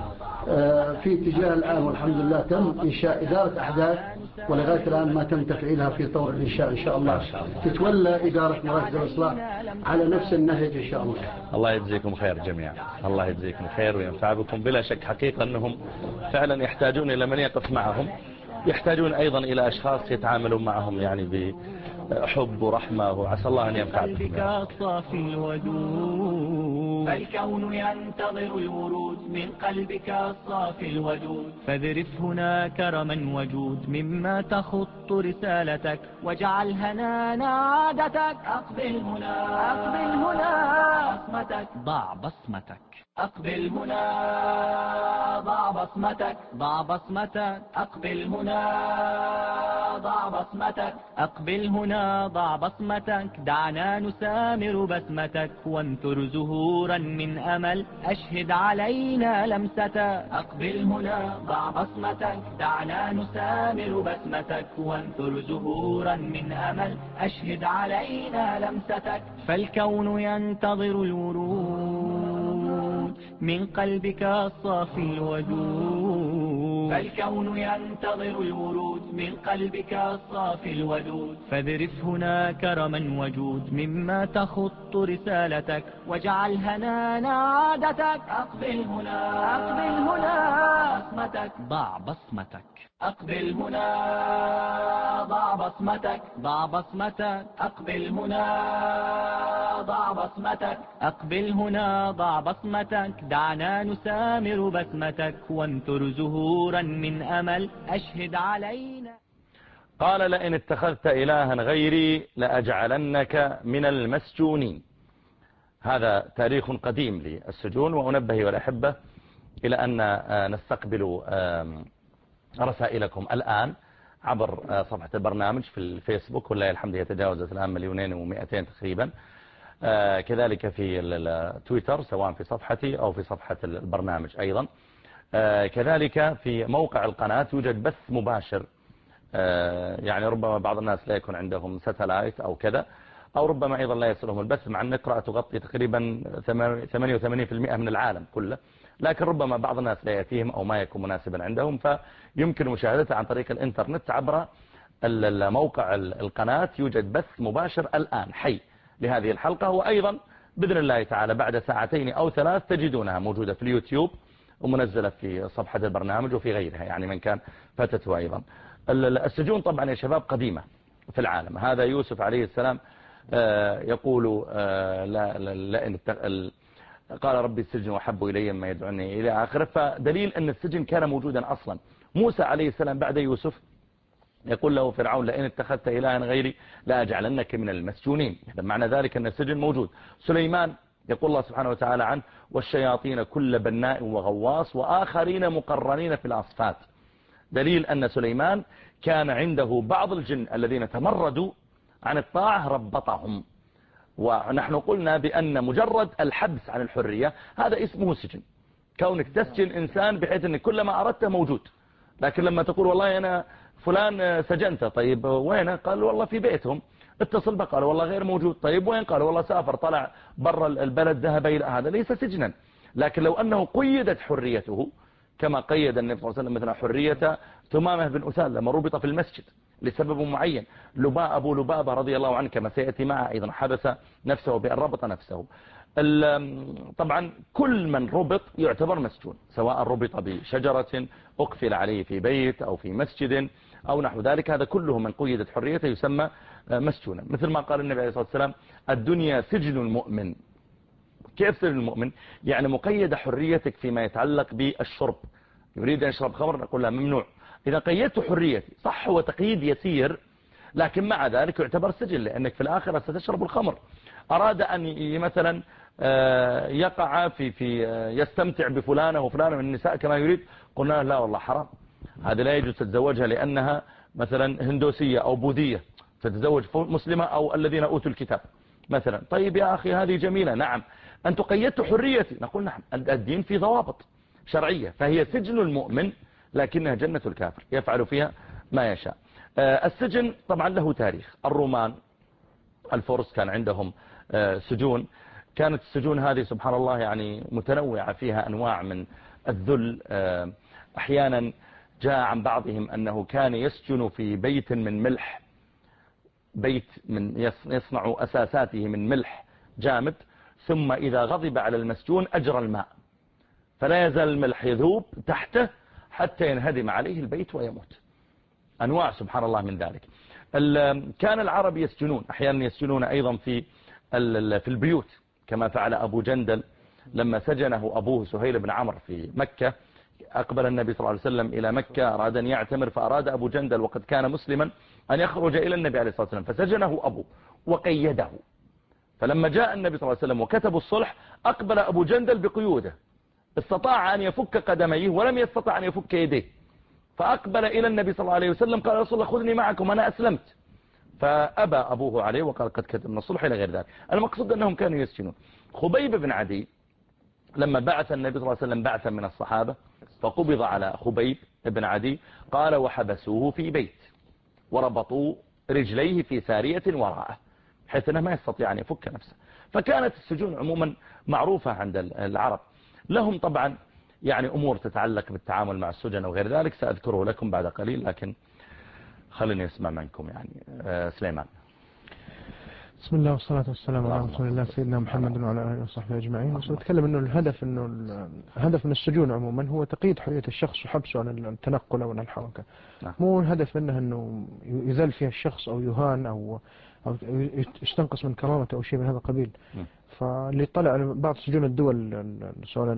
في اتجاه الآن والحمد لله تم إنشاء إدارة أحداث، ولغاية الآن ما تم تفعيلها في طور الإنشاء إن شاء الله. تتولى إدارة مراكز الإصلاح على نفس النهج إن شاء الله. الله يجزيكم خير جميعا، الله يجزيكم خير وينفع بكم. بلا شك حقيقة أنهم فعلا يحتاجون إلى من يقف معهم، يحتاجون أيضا إلى أشخاص يتعاملون معهم يعني بحب ورحمة، وعسى الله أن ينفع بكم. فالكون ينتظر الورود من قلبك الصافي الودود. فاذرف هنا كرما وجود مما تخط رسالتك، واجعل هنانا عادتك. أقبل هنا أقبل هنا بصمتك، ضع بصمتك. أقبل هنا ضع بصمتك، ضع بصمتك. أقبل هنا ضع بصمتك، أقبل هنا ضع بصمتك. دعنا نسامر بسمتك، وانثر زهورا من أمل أشهد علينا لمستك. أقبل هنا ضع بصمتك، دعنا نسامر بسمتك، وانثر زهورا من أمل أشهد علينا لمستك. فالكون ينتظر الورود من قلبك الصافي الودود. فالكون ينتظر الورود من قلبك الصافي الودود. فاذرف هنا كرما وجود مما تخط رسالتك، واجعل هنانا عادتك. أقبل هنا أقبل هنا بصمتك، ضع بصمتك. أقبل هنا ضع بصمتك، ضع بصمتك. أقبل هنا ضع بصمتك، أقبل هنا ضع بصمتك. دعنا نسامر بسمتك، وانثر زهورا من أمل أشهد علينا. قال لئن اتخذت إلها غيري لأجعلنك من المسجونين. هذا تاريخ قديم للسجون، وأنبه والأحبة إلى أن نستقبل رسائلكم الآن عبر صفحة البرنامج في الفيسبوك، والله الحمد يتجاوزت الآن مليونين ومئتين تقريبا. كذلك في التويتر سواء في صفحتي أو في صفحة البرنامج أيضا. كذلك في موقع القناة يوجد بث مباشر، يعني ربما بعض الناس لا يكون عندهم ساتلايت أو كذا، أو ربما أيضا لا يصلهم البث، مع أن نقرأ تغطي تقريبا ثمانية وثمانين بالمئة من العالم كله، لكن ربما بعض الناس لا يأتيهم أو ما يكون مناسبا عندهم، فيمكن مشاهدته عن طريق الإنترنت عبر موقع القناة. يوجد بث مباشر الآن حي لهذه الحلقة، وأيضا بإذن الله تعالى بعد ساعتين أو ثلاث تجدونها موجودة في اليوتيوب ومنزلة في صفحة البرنامج وفي غيرها، يعني من كان فاتته أيضا. السجون طبعا يا شباب قديمة في العالم. هذا يوسف عليه السلام يقول لا لا قال ربي السجن وحب إلي ما يدعني إلى آخره، فدليل أن السجن كان موجودا أصلا. موسى عليه السلام بعد يوسف يقول له فرعون لئن اتخذت إلها غيري لأجعلنك من المسجونين، معنى ذلك أن السجن موجود. سليمان يقول الله سبحانه وتعالى عنه والشياطين كل بناء وغواص وآخرين مقرنين في الأصفاد، دليل أن سليمان كان عنده بعض الجن الذين تمردوا عن الطاعة ربطهم. ونحن قلنا بأن مجرد الحبس عن الحرية هذا اسمه سجن، كونك تسجن إنسان بحيث أن كل ما أردته موجود. لكن لما تقول والله أنا فلان سجنته، طيب وين؟ قال والله في بيتهم. اتصل بقى قال والله غير موجود. طيب وين؟ قال والله سافر طلع برا البلد ذهب إلى. هذا ليس سجنا. لكن لو أنه قيدت حريته كما قيد النبي صلى الله عليه وسلم مثلا حرية ثمامة بن أسال لما ربط في المسجد لسبب معين، لباء أبو لبابة رضي الله عنه كما سيأتي معه أيضا حبس نفسه بأن ربط نفسه. طبعا كل من ربط يعتبر مسجون، سواء ربط بشجرة أقفل عليه في بيت أو في مسجد أو نحو ذلك، هذا كله من قيدت حريته يسمى مسجونا. مثل ما قال النبي عليه الصلاة والسلام الدنيا سجن المؤمن. كيف سجن المؤمن؟ يعني مقيد حريتك فيما يتعلق بالشرب، يريد أن يشرب خمر نقول له ممنوع. إذا قيدت حريتي صح هو تقييد يسير، لكن مع ذلك يعتبر سجن، لأنك في الآخرة ستشرب الخمر. أراد أن مثلا يقع في في يستمتع بفلانة وفلانة من النساء كما يريد، قلنا لا والله حرام، هذا لا يجوز تتزوجها لأنها مثلا هندوسية أو بوذية، تتزوج مسلمة أو الذين أوتوا الكتاب مثلا. طيب يا أخي هذه جميلة، نعم أنت قيدت حريتي، نقول نعم الدين في ضوابط شرعية، فهي سجن المؤمن لكنها جنة الكافر يفعل فيها ما يشاء. السجن طبعا له تاريخ. الرومان الفرس كان عندهم سجون، كانت السجون هذه سبحان الله يعني متنوعة، فيها أنواع من الذل. أحيانا جاء عن بعضهم أنه كان يسجن في بيت من ملح، بيت من يصنع أساساته من ملح جامد، ثم إذا غضب على المسجون أجرى الماء، فلا يزال الملح يذوب تحته حتى ينهدم عليه البيت ويموت. أنواع سبحان الله من ذلك. كان العرب يسجنون، أحيانا يسجنون أيضا في في البيوت، كما فعل أبو جندل لما سجنه أبوه سهيل بن عمرو في مكة. أقبل النبي صلى الله عليه وسلم إلى مكة، أراد أن يعتمر، فأراد أبو جندل وقد كان مسلما أن يخرج إلى النبي عليه الصلاة والسلام، فسجنه أبوه وقيده. فلما جاء النبي صلى الله عليه وسلم وكتبوا الصلح، أقبل أبو جندل بقيوده، استطاع أن يفك قدميه ولم يستطع أن يفك يديه، فأقبل إلى النبي صلى الله عليه وسلم قال: رسول الله خذني معكم أنا أسلمت. فأبى أبوه عليه وقال: قد كتبنا الصلح إلى غير ذلك. المقصود أنهم كانوا يسجنون. خبيب بن عدي لما بعث النبي صلى الله عليه وسلم بعثا من الصحابة فقبض على خبيب بن عدي، قال: وحبسوه في بيت وربطوا رجليه في سارية وراءه حيث أنه ما يستطيع أن يفك نفسه. فكانت السجون عموما معروفة عند العرب. لهم طبعا يعني أمور تتعلق بالتعامل مع السجن وغير ذلك سأذكره لكم بعد قليل، لكن خليني أسمع منكم يعني. آه سليمان. بسم الله والصلاة والسلام على رسول الله سيدنا محمد وعلى آله وصحبه أجمعين. ونتكلم إنه الهدف إنه الهدف من السجون عموما هو تقييد حرية الشخص وحبسه عن التنقل أو عن الحركة. مو الهدف منه إنه يذل فيها الشخص أو يهان أو أو يستنقص من كرامته أو شيء من هذا القبيل. فاللي طلع على بعض سجون الدول سواء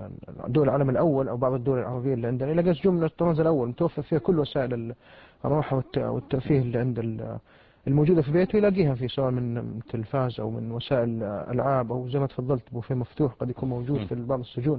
دول العالم الأول أو بعض الدول العربية اللي عندنا يلاقي سجون من الطراز الأول متوفر فيها كل وسائل الراحة والترفيه اللي عند الموجودة في بيته يلاقيها في سواء من تلفاز أو من وسائل ألعاب أو زي ما تفضلت بوفيه مفتوح قد يكون موجود في بعض السجون.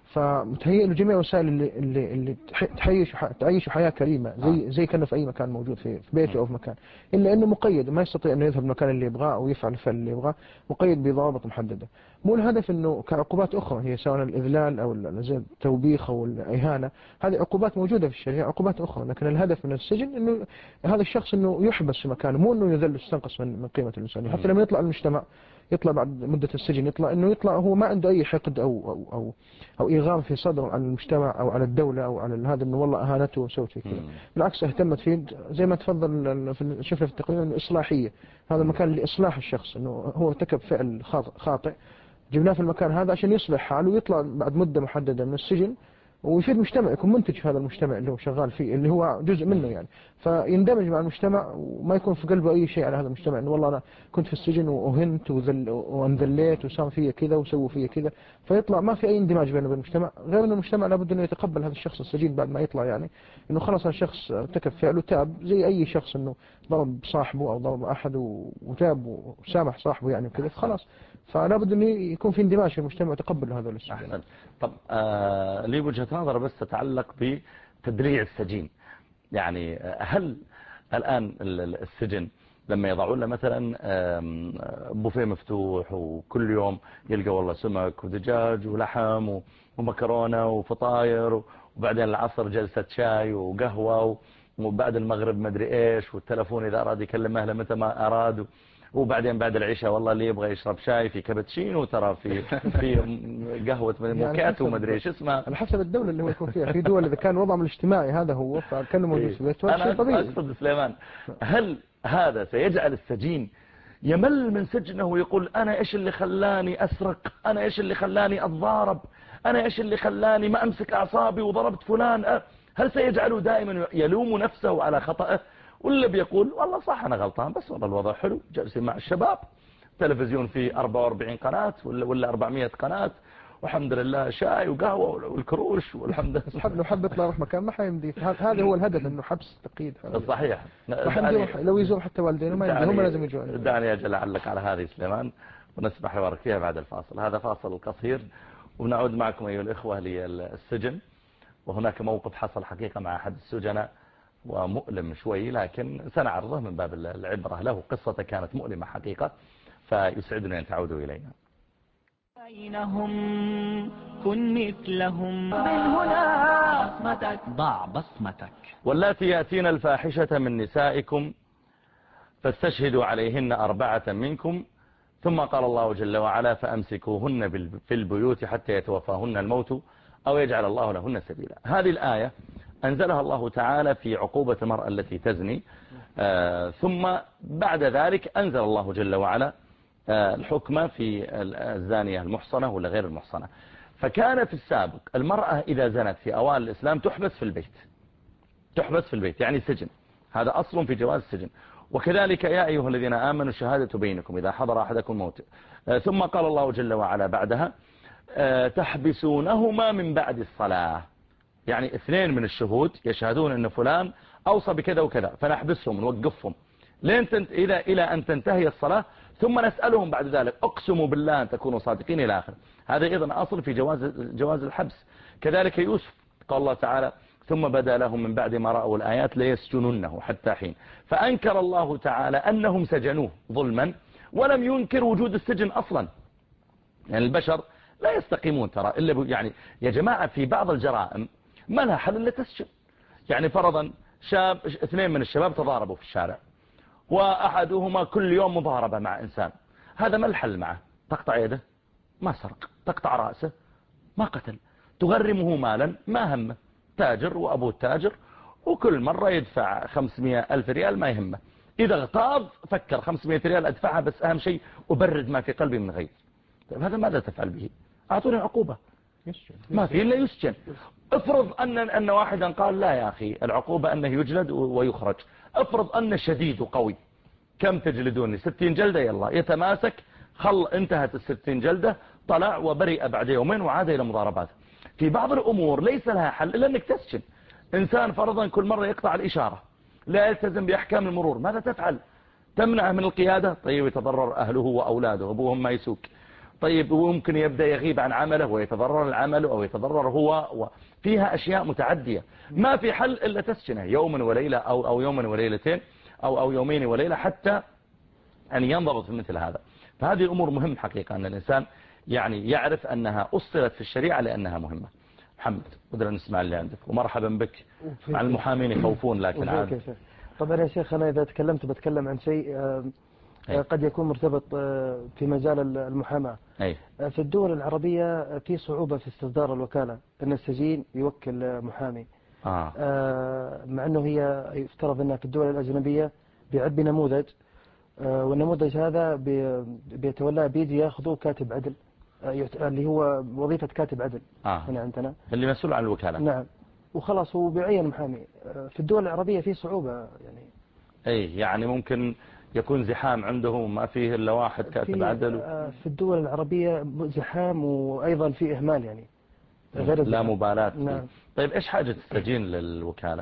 فمتهيئ له جميع الوسائل اللي اللي اللي تحيش تعيش حياة كريمة زي زي كانه في أي مكان موجود في في بيته أو في مكان، إلا إنه مقيد ما يستطيع إنه يذهب المكان اللي يبغاه أو يفعل الفعل اللي يبغاه، مقيد بضوابط محددة. مو الهدف إنه كعقوبات أخرى هي سواء الإذلال أو التوبيخ أو الإهانة، هذه عقوبات موجودة في الشريعة عقوبات أخرى، لكن الهدف من السجن إنه هذا الشخص إنه يحبس في مكانه، مو إنه يذل ويستنقص من من قيمة الإنسان. حتى لما يطلع المجتمع يطلع بعد مدة السجن يطلع إنه يطلع هو ما عنده أي حقد أو أو أو أو إيغام في صدره على المجتمع أو على الدولة أو على هذا إنه والله أهانته وسوت فيه كذا، بالعكس اهتمت فيه زي ما تفضل شفنا في التقرير إنه إصلاحية، هذا المكان لإصلاح الشخص إنه هو ارتكب فعل خاطئ جبناه في المكان هذا عشان يصلح حاله ويطلع بعد مدة محددة من السجن ويفيد المجتمع، يكون منتج في هذا المجتمع اللي هو شغال فيه اللي هو جزء منه يعني، فيندمج مع المجتمع وما يكون في قلبه أي شيء على هذا المجتمع إنه والله أنا كنت في السجن وأهنت وذل وانذليت وصار فيا كذا وسووا فيا كذا، فيطلع ما في أي اندماج بينه وبين المجتمع، غير أن المجتمع لابد أنه يتقبل هذا الشخص السجين بعد ما يطلع يعني إنه خلاص هذا الشخص ارتكب فعله تاب زي أي شخص إنه ضرب صاحبه أو ضرب أحد وتاب وسامح صاحبه يعني وكذا خلاص، فلا بد أن يكون في اندماج في المجتمع وتقبل هذا السجين. طب آه لي وجهة نظر بس تتعلق بتدريع السجين، يعني هل الآن السجن لما يضعون له مثلا بوفيه مفتوح وكل يوم يلقى والله سمك ودجاج ولحم ومكرونة وفطاير وبعدين العصر جلسة شاي وقهوة وبعد المغرب مدري ايش والتلفون إذا أراد يكلم أهله متى ما أراد، وبعدين بعد العشاء والله اللي يبغى يشرب شاي في كابتشينو ترى في في قهوة موكاتو وما ادري ايش اسمها على حسب الدولة اللي هو يكون فيها. في دول إذا كان وضعهم الاجتماعي هذا هو فكانه موجود في بيته أنا أقصد سليمان، هل هذا سيجعل السجين يمل من سجنه ويقول أنا إيش اللي خلاني أسرق، أنا إيش اللي خلاني أتضارب، أنا إيش اللي خلاني ما أمسك أعصابي وضربت فلان؟ هل سيجعله دائما يلوم نفسه على خطأه، ولا بيقول والله صح أنا غلطان بس والله الوضع حلو جالسين مع الشباب تلفزيون في أربعة وأربعين قناة ولا ولا أربعمية قناة والحمد لله شاي وقهوة والكروش والحمد لله. لو حب يطلع يروح مكان ما حيمدي، هذا هو الهدف انه حبس تقييد. صحيح. لو يزور حتى والدينه ما يمدي هم لازم يجوا. دعني أجل أعلق على هذه سليمان ونسمح حوارك فيها بعد الفاصل. هذا فاصل قصير ونعود معكم أيها الإخوة للسجن. وهناك موقف حصل حقيقة مع أحد السجناء ومؤلم شوي لكن سنعرضه من باب العبرة له، قصته كانت مؤلمة حقيقة فيسعدني أن تعودوا إلينا. بينهم كن مثلهم بالهنا بصمتك ضع بصمتك. واللاتي يأتين الفاحشة من نسائكم فاستشهدوا عليهن أربعة منكم ثم قال الله جل وعلا فأمسكوهن في البيوت حتى يتوفاهن الموت أو يجعل الله لهن سبيلا. هذه الآية أنزلها الله تعالى في عقوبة المرأة التي تزني، آه ثم بعد ذلك أنزل الله جل وعلا آه الحكم في الزانية المحصنة ولا غير المحصنة. فكان في السابق المرأة إذا زنت في أوائل الإسلام تحبس في البيت، تحبس في البيت يعني سجن، هذا أصل في جواز السجن. وكذلك يا أيها الذين آمنوا الشهادة بينكم إذا حضر أحدكم الموت. آه ثم قال الله جل وعلا بعدها آه تحبسونهما من بعد الصلاة، يعني اثنين من الشهود يشهدون أن فلان أوصى بكذا وكذا، فنحبسهم نوقفهم لين تنت... إلى... إلى أن تنتهي الصلاة، ثم نسألهم بعد ذلك اقسموا بالله أن تكونوا صادقين إلى آخر. هذا أيضا أصل في جواز جواز الحبس. كذلك يوسف قال الله تعالى ثم بدا لهم من بعد ما رأوا الآيات ليسجننه حتى حين، فأنكر الله تعالى أنهم سجنوه ظلما ولم ينكر وجود السجن أصلا. يعني البشر لا يستقيمون ترى إلا يعني يا جماعة في بعض الجرائم ما لها حل إلا تسجن. يعني فرضا شاب اثنين من الشباب تضاربوا في الشارع وأحدهما كل يوم مضاربة مع إنسان، هذا ما الحل معه؟ تقطع يده؟ ما سرق. تقطع رأسه؟ ما قتل. تغرمه مالا؟ ما همه، تاجر وأبوه تاجر وكل مرة يدفع خمسمائة ألف ريال ما يهمه. إذا اغتاظ فكر خمسمائة ريال أدفعها بس أهم شيء أبرد ما في قلبي من غير. طيب هذا ماذا تفعل به؟ أعطوني عقوبة. ما في إلا يسجن. افرض أن أن واحدا قال لا يا أخي العقوبة أنه يجلد ويخرج. افرض أن شديد وقوي، كم تجلدوني؟ ستين جلدة، يلا يتماسك، خل انتهت الستين جلدة، طلع وبرئ بعد يومين وعاد إلى مضاربات. في بعض الأمور ليس لها حل إلا أنك تسجن. إنسان فرضا كل مرة يقطع الإشارة، لا يلتزم بأحكام المرور، ماذا تفعل؟ تمنع من القيادة؟ طيب يتضرر أهله وأولاده، أبوهم ما يسوق. طيب وممكن يبدأ يغيب عن عمله ويتضرر العمل أو يتضرر هو، وفيها أشياء متعدية. ما في حل إلا تسجنه يوما وليلة أو, أو يوما وليلتين أو, أو يومين وليلة حتى أن ينضبط في مثل هذا. فهذه الأمور مهم حقيقة أن الإنسان يعني يعرف أنها أصلت في الشريعة لأنها مهمة. محمد بدنا نسمع اللي عندك، ومرحبا بك. عن المحامين يخوفون لكن عاد. طبعا يا شيخ أنا إذا تكلمت بتكلم عن شيء قد يكون مرتبط في مجال المحاماة. أي. في الدول العربية في صعوبة في استصدار الوكالة، أن السجين يوكل محامي. آه. مع أنه هي يفترض أنها في الدول الأجنبية بيعد بنموذج، والنموذج هذا بيتولاه بيجي ياخذوه كاتب عدل، اللي هو وظيفة كاتب عدل. آه. هنا عندنا اللي مسؤول عن الوكالة. نعم. وخلاص هو بيعين محامي. في الدول العربية في صعوبة يعني. أي يعني ممكن يكون زحام عندهم ما فيه إلا واحد كاتب عدل و... في الدول العربية زحام وأيضا في إهمال يعني غير لا مبالاة. نعم. طيب إيش حاجة السجين للوكالة؟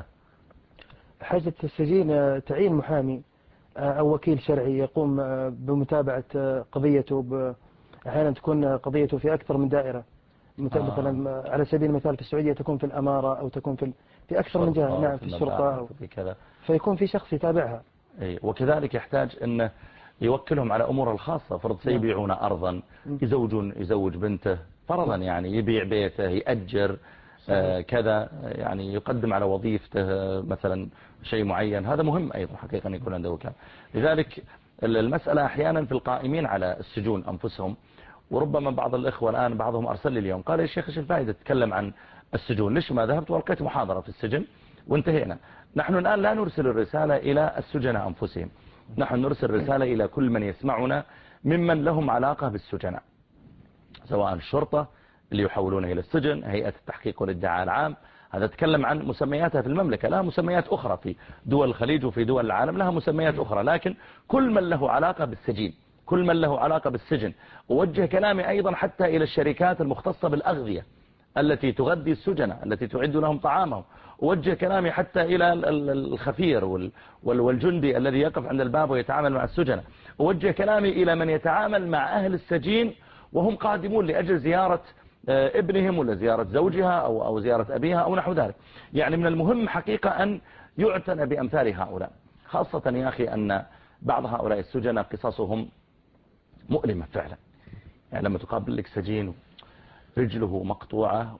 حاجة السجين تعيين محامي أو وكيل شرعي يقوم بمتابعة قضيته. أحيانا تكون قضيته في أكثر من دائرة، مثلا آه. على سبيل المثال في السعودية تكون في الأمارة أو تكون في في أكثر من جهة. نعم، في الشرطة أو في كذا، فيكون في شخص يتابعها. أي. وكذلك يحتاج أنه يوكلهم على أمور الخاصة. فرض سيبيعون أرضا، يزوجون يزوج بنته فرضا، يعني يبيع بيته، يأجر آه كذا، يعني يقدم على وظيفته مثلا شيء معين. هذا مهم أيضا حقيقة أن يكون عنده وكالة. لذلك المسألة أحيانا في القائمين على السجون أنفسهم. وربما بعض الإخوة الآن بعضهم أرسل لي اليوم قال يا شيخ ايش الفائدة تتكلم عن السجون؟ ليش ما ذهبت وألقيت محاضرة في السجن وانتهينا؟ نحن الآن لا نرسل الرسالة إلى السجناء أنفسهم، نحن نرسل رسالة إلى كل من يسمعنا ممن لهم علاقة بالسجناء، سواء الشرطة اللي يحولون إلى السجن، هيئة التحقيق والادعاء العام. هذا تكلم عن مسمياتها في المملكة، لها مسميات أخرى في دول الخليج وفي دول العالم لها مسميات أخرى، لكن كل من له علاقة بالسجين، كل من له علاقة بالسجن. ووجه كلامي أيضا حتى إلى الشركات المختصة بالأغذية التي تغذي السجناء، التي تعد لهم طعامهم. ووجه كلامي حتى إلى الخفير والجندي الذي يقف عند الباب ويتعامل مع السجناء. ووجه كلامي إلى من يتعامل مع أهل السجين وهم قادمون لأجل زيارة ابنهم ولا زيارة زوجها أو أو زيارة أبيها أو نحو ذلك. يعني من المهم حقيقة أن يعتنى بأمثال هؤلاء، خاصة يا أخي أن بعض هؤلاء السجناء قصصهم مؤلمة فعلا. يعني لما تقابل لك سجين رجله مقطوعة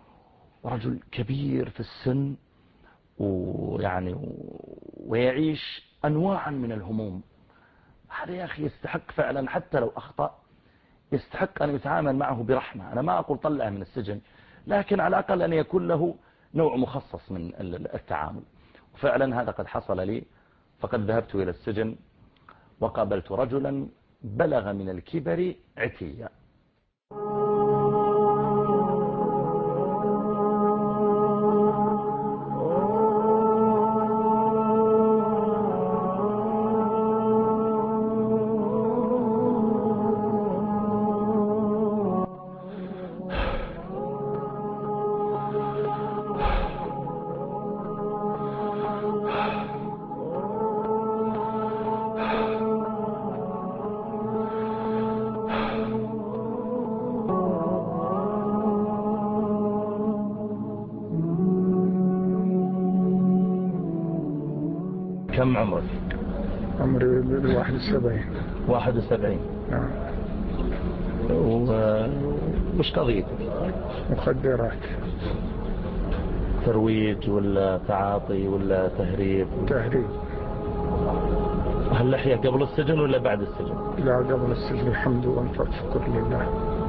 ورجل كبير في السن ويعني ويعيش أنواعا من الهموم، هذا يا أخي يستحق فعلا حتى لو أخطأ يستحق أن يتعامل معه برحمة. أنا ما أقول طلعه من السجن، لكن على الأقل أن يكون له نوع مخصص من التعامل. وفعلا هذا قد حصل لي، فقد ذهبت إلى السجن وقابلت رجلا بلغ من الكبر عتيا. كم عمرك؟ عمري واحد وسبعين. واحد وسبعين. نعم. وش قضيتك؟ مخدرات. ترويج ولا تعاطي ولا تهريب؟ تهريب. هل لحية قبل السجن ولا بعد السجن؟ لا قبل السجن الحمد لله والشكر لله.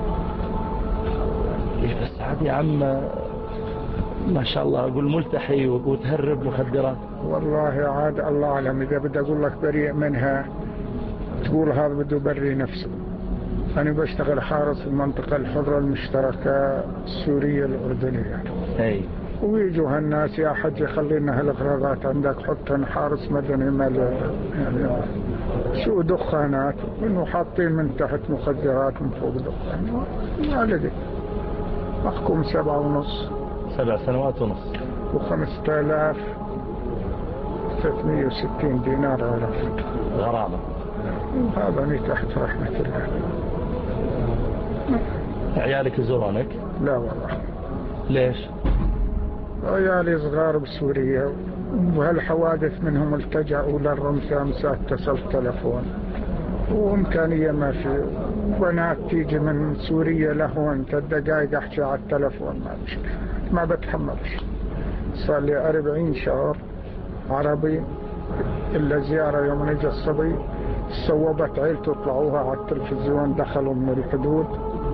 إيه بس عاد يا عم ما شاء الله أقول ملتحي وتهرب مخدرات. والله عاد الله أعلم، إذا بدي أقول لك بريء منها تقول هذا بده يبري نفسه. أنا بشتغل حارس في المنطقة الحرة المشتركة السورية الأردنية. أي. ويجوا هالناس يا حج خلي لنا هالإغراضات عندك، حطن حارس مدني مال يعني شو دخانات، إنه حاطين من تحت مخدرات من فوق دخان. ما لقيت. محكوم سبعة ونص. سبع سنوات ونص. وخمسة آلاف ثلاثمية وستين دينار غرامة. غرامة. وهذا أنا تحت رحمة الله. عيالك يزورونك؟ لا والله. ليش؟ عيالي صغار بسوريا، وهالحوادث منهم التجأوا للرمسة، مسات اتصل تلفون وإمكانية ما في. بنات تيجي من سوريا لهون تدقائق أحكي على التلفون ما مشكلة، ما بتحملش. صار لي أربعين شهر عربي إلا زيارة يوم نجى الصبي صوبت عيلته طلعوها على التلفزيون، دخلوا من الحدود،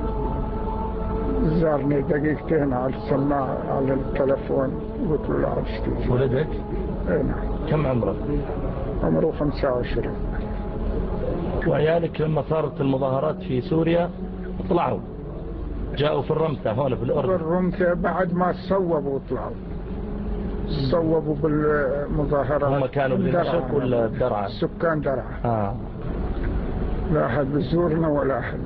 زارني دقيقتين على السماعة على التلفون قلت له لا عشتي. ولدك؟ اي نعم. كم عمره؟ عمره خمسة وعشرين. وعيالك لما صارت المظاهرات في سوريا طلعوا جاءوا في الرمسة هون في الأردن؟ في الرمسة بعد ما صوبوا طلعوا صوبوا بالمظاهرات. هم كانوا بدمشق ولا درعا؟ سكان درعا. آه. لا أحد بزورنا ولا أحد.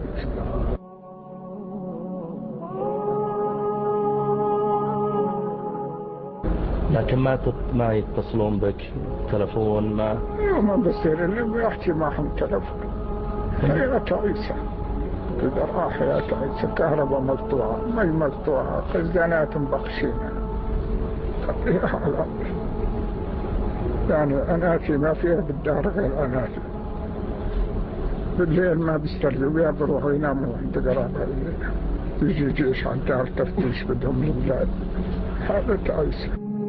لكن ما تط... ما يتصلون بك تلفون؟ ما ما بصير اللي بيحكي معهم تلفون. حياة عيسى تقدر حياة عيسى، كهرباء مقطوعة، مي مقطوعة، خزانات مبخشينة. يعني أناتي ما فيها بالدار غير أناتي. بالليل ما بيسترجوا بيها، بروحوا يناموا عند قرابة الليل. يجي جيش على الدار تفتيش بدهم الأولاد. حالة عيسى.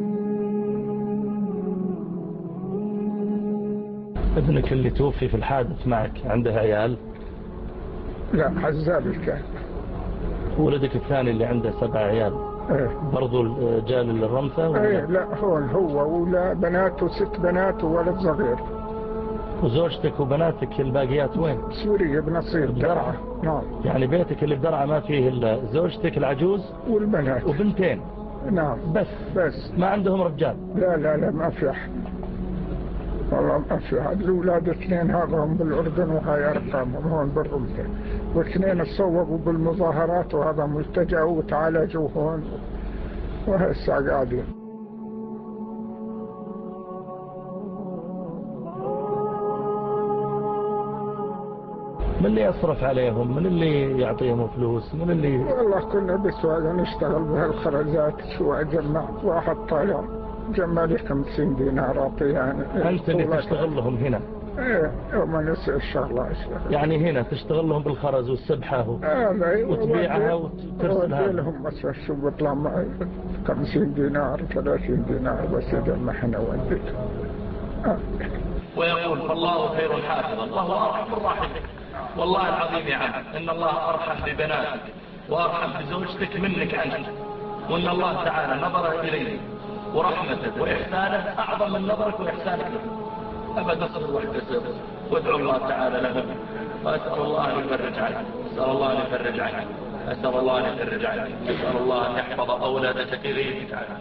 ابنك اللي توفي في الحادث معك عنده عيال؟ لا عزابي كان. ولدك الثاني اللي عنده سبع عيال ايه برضو جال للرمسة؟ ايه لا هون هو ولا بناته ست بنات وولد صغير. وزوجتك وبناتك الباقيات وين؟ سوريا بنصير بدرعا. نعم. يعني بيتك اللي بدرعا ما فيه الا زوجتك العجوز والبنات وبنتين؟ نعم. بس بس ما عندهم رجال؟ لا لا لا ما في احد والله ما في احد. الاولاد اثنين هذا بالاردن وهاي ارقامهم هون بالرمسة، واثنين تصوبوا بالمظاهرات وهذا ملتجأوا وتعالجوا هون وهسه قاعدين. من اللي يصرف عليهم؟ من اللي يعطيهم فلوس؟ من اللي والله كنا بسواق نشتغل بهالخرزات. شو أجمع واحد طالع جمع لي خمسين دينار أعطيه يعني. أنت اللي تشتغل لهم هنا؟ ايه يوم نسأل الشغلة اشتغل. يعني هنا تشتغل لهم بالخرز والسبحة و... آه وتبيعها وترسلها؟ ودي لهم بس شو بطلع معي خمسين دينار ثلاثين دينار بس يجمع هنا ودي. آه. ويقول فالله خير حافظا، الله أرحم الراحمين. والله العظيم يا عم إن الله أرحم ببناتك وأرحم بزوجتك منك أنت. وأن الله تعالى نظر إليه ورحمته وإحسانه أعظم من نظرك وإحسانك له. أبد اصبر واحتسب وادعو الله تعالى لهم، وأسأل الله أن يفرج عنك، أسأل الله أن يفرج عنك، أسأل الله أن يفرج عنك، أسأل الله أن يحفظ أولادك في غيرك عنك.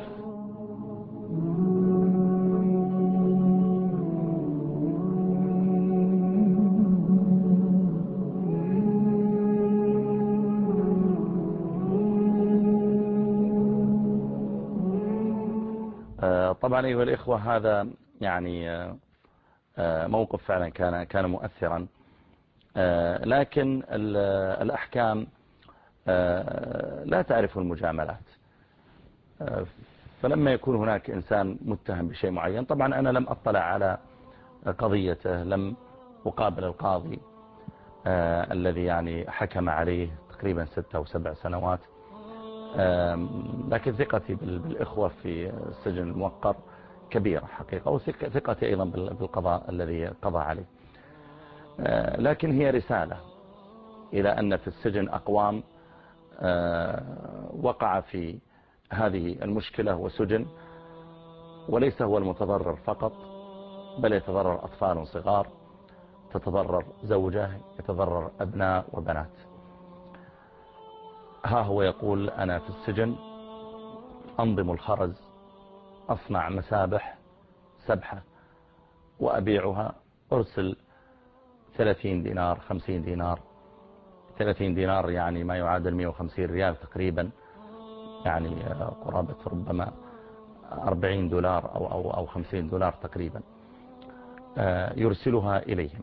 طبعا أيها الإخوة، هذا يعني موقف فعلا كان كان مؤثرا، لكن الأحكام لا تعرف المجاملات. فلما يكون هناك إنسان متهم بشيء معين، طبعا أنا لم أطلع على قضيته، لم أقابل القاضي الذي يعني حكم عليه تقريبا ستة أو سبع سنوات، لكن ثقتي بالإخوة في السجن الموقر كبيرة حقيقة، وثقتي أيضا بالقضاء الذي قضى عليه. لكن هي رسالة إلى أن في السجن أقوام وقع في هذه المشكلة وسجن، وليس هو المتضرر فقط، بل يتضرر أطفال صغار، تتضرر زوجة، يتضرر أبناء وبنات. ها هو يقول أنا في السجن أنظم الخرز، أصنع مسابح سبحة وأبيعها، أرسل ثلاثين دينار خمسين دينار، ثلاثين دينار يعني ما يعادل مئة وخمسين ريال تقريبا، يعني قرابة ربما أربعين دولار أو, أو, أو خمسين دولار تقريبا، يرسلها إليهم.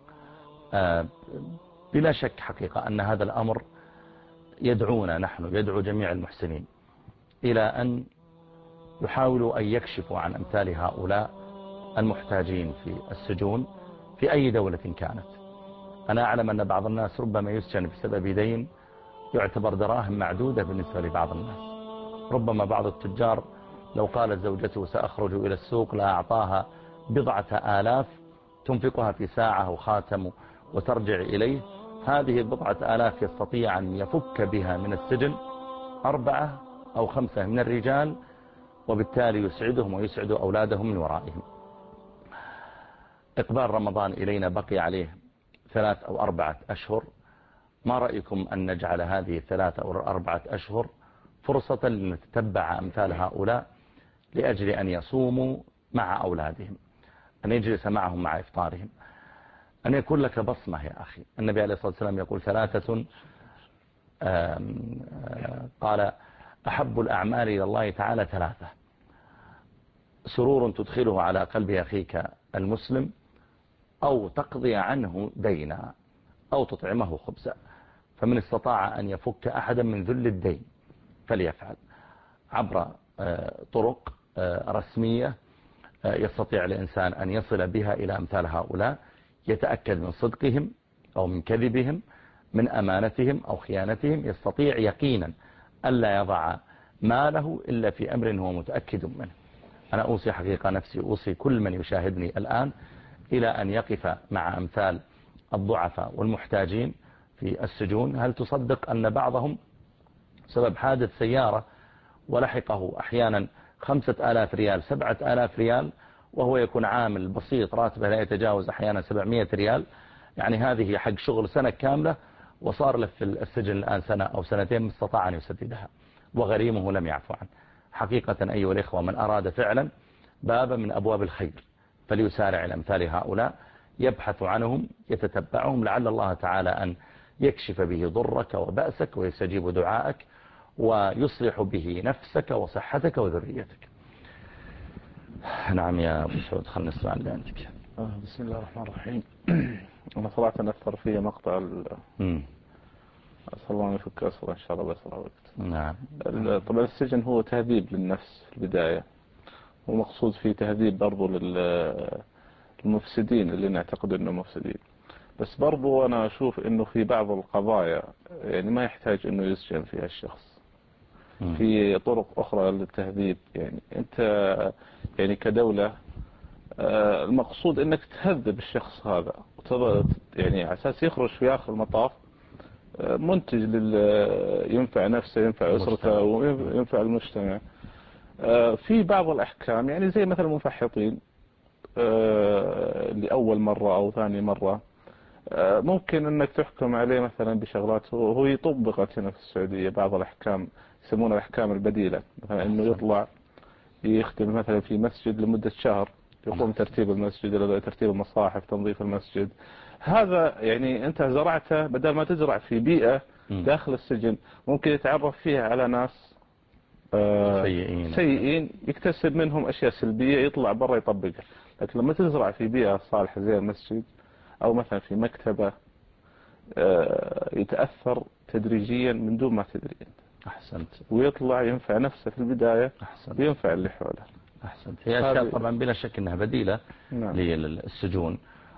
بلا شك حقيقة أن هذا الأمر يدعونا نحن، يدعو جميع المحسنين إلى أن يحاولوا أن يكشفوا عن أمثال هؤلاء المحتاجين في السجون في أي دولة كانت. أنا أعلم أن بعض الناس ربما يسجن بسبب دين يعتبر دراهم معدودة بالنسبة لبعض الناس. ربما بعض التجار لو قالت زوجته سأخرج إلى السوق لا أعطاها بضعة آلاف تنفقها في ساعة أو خاتم وترجع إليه، هذه البضعة آلاف يستطيع أن يفك بها من السجن أربعة أو خمسة من الرجال، وبالتالي يسعدهم ويسعد أولادهم من ورائهم. إقبال رمضان إلينا بقي عليه ثلاث أو أربعة أشهر، ما رأيكم أن نجعل هذه الثلاث أو أربعة أشهر فرصة لنتتبع أمثال هؤلاء لأجل أن يصوموا مع أولادهم، أن يجلس معهم مع إفطارهم، أن يكون لك بصمة يا أخي. النبي عليه الصلاة والسلام يقول ثلاثة قال أحب الأعمال إلى الله تعالى ثلاثة: سرور تدخله على قلب أخيك المسلم، أو تقضي عنه دينا، أو تطعمه خبزا. فمن استطاع أن يفك أحدا من ذل الدين فليفعل عبر طرق رسمية يستطيع الإنسان أن يصل بها إلى أمثال هؤلاء، يتأكد من صدقهم أو من كذبهم، من أمانتهم أو خيانتهم، يستطيع يقينا ألا يضع ماله إلا في أمر هو متأكد منه. أنا أوصي حقيقة نفسي، أوصي كل من يشاهدني الآن إلى أن يقف مع أمثال الضعفاء والمحتاجين في السجون. هل تصدق أن بعضهم سبب حادث سيارة ولحقه أحيانا خمسة آلاف ريال سبعة آلاف ريال، وهو يكون عامل بسيط راتبه لا يتجاوز أحيانا سبعمائة ريال، يعني هذه حق شغل سنة كاملة، وصار له في السجن الآن سنة أو سنتين استطاع أن يسددها، وغريمه لم يعفو عنه. حقيقة أيها الإخوة، من أراد فعلا بابا من أبواب الخير فليسارع إلى أمثال هؤلاء، يبحث عنهم، يتتبعهم، لعل الله تعالى أن يكشف به ضرك وبأسك ويستجيب دعائك ويصلح به نفسك وصحتك وذريتك. نعم يا أبو سعود، خلنا نسمع اللي عندك. آه بسم الله الرحمن الرحيم. أنا صراحة أثر في مقطع ال أسأل الله أن يفك أسره إن شاء الله بأسرع وقت. نعم. طبعا السجن هو تهذيب للنفس في البداية، ومقصود فيه تهذيب برضو للمفسدين اللي نعتقد أنه مفسدين. بس برضو أنا أشوف أنه في بعض القضايا يعني ما يحتاج أنه يسجن فيها الشخص، في طرق أخرى للتهذيب. يعني أنت يعني كدولة المقصود أنك تهذب الشخص هذا، يعني على أساس يخرج في آخر المطاف منتج لل ينفع نفسه ينفع أسرته وينفع المجتمع. في بعض الأحكام يعني زي مثل المفحطين لأول مرة أو ثاني مرة ممكن أنك تحكم عليه مثلا بشغلات هو يطبقت هنا في السعودية بعض الأحكام يسمونها الأحكام البديلة، مثلا أنه يطلع يخدم مثلا في مسجد لمدة شهر، يقوم ترتيب المسجد، ترتيب المصاحف، تنظيف المسجد. هذا يعني أنت زرعته بدل ما تزرع في بيئة داخل السجن ممكن يتعرف فيها على ناس سيئين سيئين يكتسب منهم أشياء سلبية يطلع برا يطبقها. لكن لما تزرع في بيئة صالحة زي المسجد أو مثلا في مكتبة يتأثر تدريجيا من دون ما تدري أنت. أحسنت. ويطلع ينفع نفسه في البداية. أحسنت. وينفع اللي حوله. أحسنت. هي أشياء طبعا بلا شك أنها بديلة. نعم. للسجون،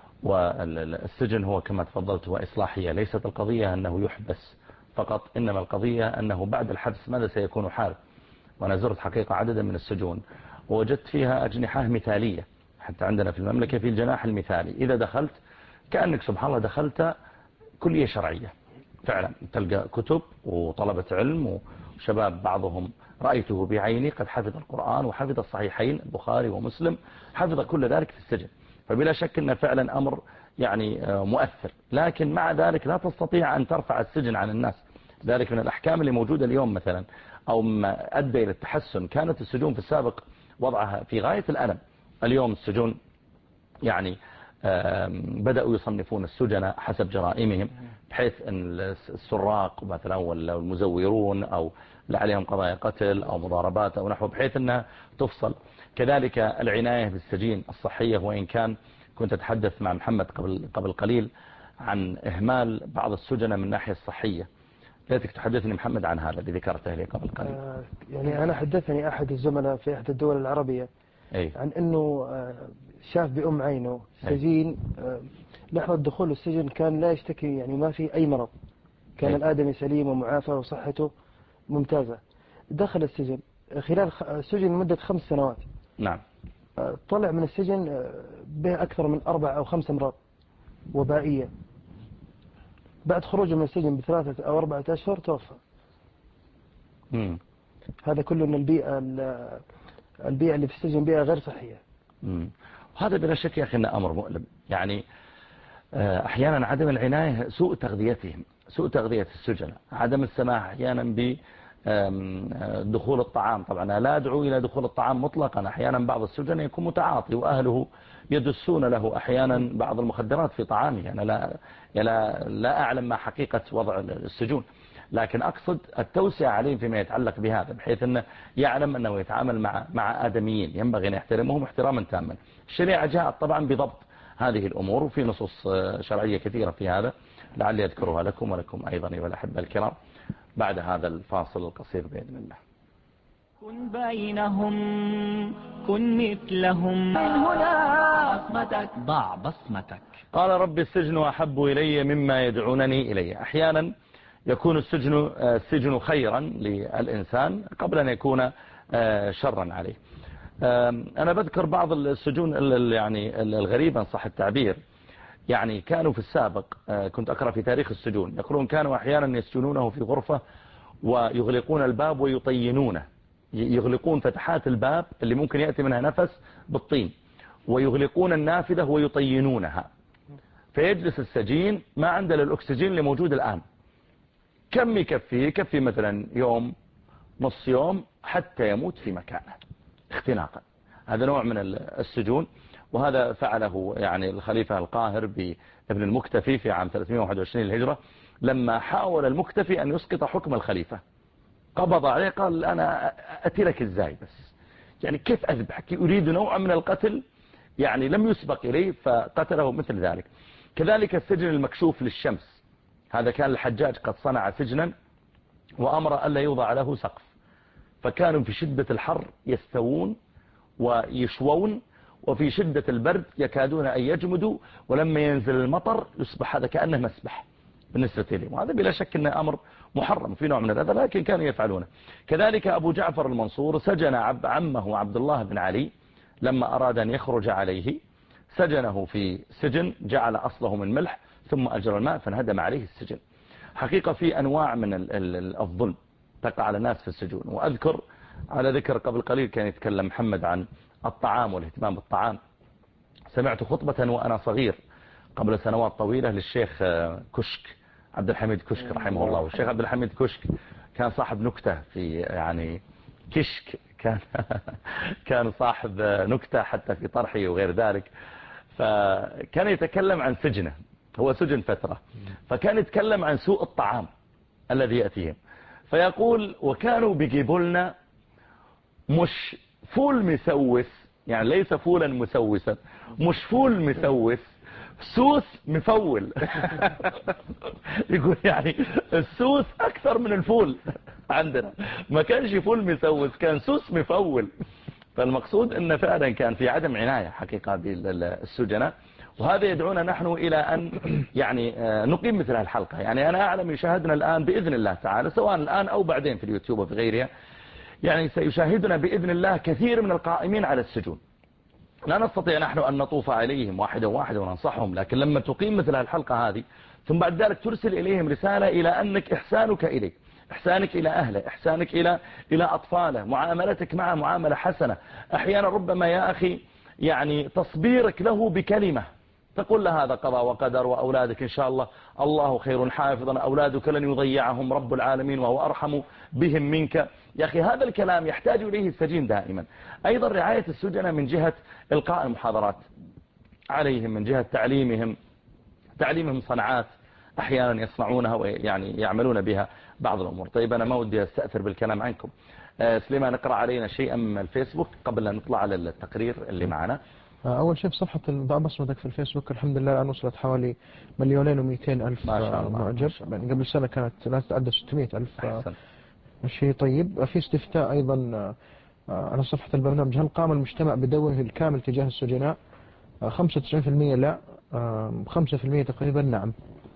والسجن هو كما تفضلت هو إصلاحية، ليست القضية أنه يحبس فقط، إنما القضية أنه بعد الحبس ماذا سيكون حاله. وأنا زرت حقيقة عددا من السجون ووجدت فيها أجنحة مثالية، حتى عندنا في المملكة في الجناح المثالي إذا دخلت كأنك سبحان الله دخلت كلية شرعية فعلا، تلقى كتب وطلبة علم وشباب بعضهم رأيته بعيني قد حفظ القرآن وحفظ الصحيحين البخاري ومسلم، حفظ كل ذلك في السجن. فبلا شك أنه فعلا أمر يعني مؤثر، لكن مع ذلك لا تستطيع أن ترفع السجن عن الناس. ذلك من الأحكام اللي موجودة اليوم مثلا أو ما أدى إلى التحسن. كانت السجون في السابق وضعها في غاية الألم، اليوم السجون يعني بدأوا يصنفون السجناء حسب جرائمهم، بحيث أن السراق مثلا ولا المزورون أو اللي عليهم قضايا قتل أو مضاربات أو نحو، بحيث أنها تفصل. كذلك العناية بالسجين الصحية، وإن كان كنت أتحدث مع محمد قبل قبل قليل عن إهمال بعض السجناء من الناحية الصحية، ليتك تحدثني محمد عن هذا اللي ذكرته لي قبل قليل. آه يعني أنا حدثني أحد الزملاء في إحدى الدول العربية أي. عن أنه شاف بأم عينه سجين لحظة دخول السجن كان لا يشتكي، يعني ما في أي مرض، كان أي. الآدمي سليم ومعافى وصحته ممتازة. دخل السجن خلال السجن لمدة خمس سنوات. نعم. طلع من السجن به أكثر من أربع أو خمس أمراض وبائية. بعد خروجه من السجن بثلاثة أو أربعة أشهر توفى. مم. هذا كله من البيئة البيئة اللي في السجن بيئة غير صحية. مم. هذا بلا شك يا أخي إنه أمر مؤلم. يعني أحيانا عدم العناية، سوء تغذيتهم، سوء تغذية السجناء، عدم السماح أحيانا بدخول الطعام. طبعا أنا لا أدعو إلى دخول الطعام مطلقا، أحيانا بعض السجناء يكون متعاطي وأهله يدسون له أحيانا بعض المخدرات في طعامه. أنا لا, لا, لا أعلم ما حقيقة وضع السجون، لكن أقصد التوسع عليه فيما يتعلق بهذا، بحيث أنه يعلم أنه يتعامل مع مع آدميين ينبغي أن يحترمهم احتراما تاما. الشريعة جاءت طبعا بضبط هذه الأمور، وفي نصوص شرعية كثيرة في هذا لعلي أذكرها لكم ولكم أيضا أيها الأحبة الكرام بعد هذا الفاصل القصير بإذن الله. كن بينهم كن مثلهم، من هنا بصمتك ضع بصمتك. قال رب السجن أحب إلي مما يدعونني إليه. أحيانا يكون السجن السجن خيرا للإنسان قبل أن يكون شرا عليه. أنا بذكر بعض السجون يعني الغريبة صح التعبير. يعني كانوا في السابق كنت أقرأ في تاريخ السجون يقولون كانوا أحيانا يسجنونه في غرفة ويغلقون الباب ويطينونه، يغلقون فتحات الباب اللي ممكن يأتي منها نفس بالطين، ويغلقون النافذة ويطينونها، فيجلس السجين ما عنده للأكسجين اللي موجود الآن. كم يكفي؟ يكفي مثلا يوم نص يوم حتى يموت في مكانه اختناقا. هذا نوع من السجون، وهذا فعله يعني الخليفة القاهر بابن المكتفي في عام ثلاثمائة وواحد وعشرين للهجرة، لما حاول المكتفي أن يسقط حكم الخليفة قبض عليه قال أنا أتلك إزاي، بس يعني كيف أذبحك؟ يريد نوع من القتل يعني لم يسبق إليه فقتله مثل ذلك. كذلك السجن المكشوف للشمس، هذا كان الحجاج قد صنع سجنا وأمر ألا يوضع له سقف، فكانوا في شدة الحر يستوون ويشوون، وفي شدة البرد يكادون أن يجمدوا، ولما ينزل المطر يصبح هذا كأنه مسبح بالنسبة لهم. وهذا بلا شك أنه أمر محرم في نوع من الأذى، لكن كانوا يفعلونه. كذلك أبو جعفر المنصور سجن عمه عبد الله بن علي لما أراد أن يخرج عليه، سجنه في سجن جعل أصله من ملح ثم أجرى الماء فانهدم عليه السجن. حقيقة في أنواع من الظلم تقع على الناس في السجون. وأذكر على ذكر قبل قليل كان يتكلم محمد عن الطعام والاهتمام بالطعام. سمعت خطبة وأنا صغير قبل سنوات طويلة للشيخ كشك عبد الحميد كشك رحمه الله. والشيخ عبد الحميد كشك كان صاحب نكتة في يعني كشك كان كان صاحب نكتة حتى في طرحه وغير ذلك. فكان يتكلم عن سجنه، هو سجن فترة، فكان يتكلم عن سوء الطعام الذي يأتيهم. فيقول وكانوا بيجيبوا لنا مش فول مسوس، يعني ليس فولا مسوسا، مش فول مسوس، سوس مفول. يقول يعني السوس أكثر من الفول عندنا، ما كانش فول مسوس، كان سوس مفول. فالمقصود أن فعلا كان في عدم عناية حقيقة بالسجناء، وهذا يدعونا نحن إلى أن يعني نقيم مثل هالحلقة. يعني أنا أعلم يشاهدنا الآن بإذن الله تعالى سواء الآن أو بعدين في اليوتيوب وفي غيرها، يعني سيشاهدنا بإذن الله كثير من القائمين على السجون. لا نستطيع نحن أن نطوف عليهم واحدا واحدا وننصحهم، لكن لما تقيم مثل هالحلقة هذه ثم بعد ذلك ترسل إليهم رسالة إلى أنك إحسانك إليه، إحسانك إلى أهله، إحسانك إلى إلى أطفاله، معاملتك معه معاملة حسنة. أحيانا ربما يا أخي يعني تصبيرك له بكلمة تقول له هذا قضاء وقدر، وأولادك إن شاء الله الله خير حافظا، أولادك لن يضيعهم رب العالمين وهو أرحم بهم منك. يا أخي هذا الكلام يحتاج إليه السجين دائما. أيضا رعاية السجناء من جهة إلقاء المحاضرات عليهم، من جهة تعليمهم تعليمهم صنعات أحيانا يصنعونها ويعني يعملون بها بعض الأمور. طيب أنا ما ودي أستأثر بالكلام عنكم. سليمان نقرأ علينا شيئا من الفيسبوك قبل أن نطلع على التقرير اللي معنا. أول شيء في صفحة ضع بصمتك في الفيسبوك الحمد لله الآن وصلت حوالي مليونين ومئتين ألف معجب. قبل سنة كانت لا تتعدى ستمائة ألف. شيء طيب. في استفتاء أيضا على صفحة البرنامج، هل قام المجتمع بدوره الكامل تجاه السجناء؟ خمسة وتسعين بالمئة لا، خمسة بالمئة تقريبا نعم.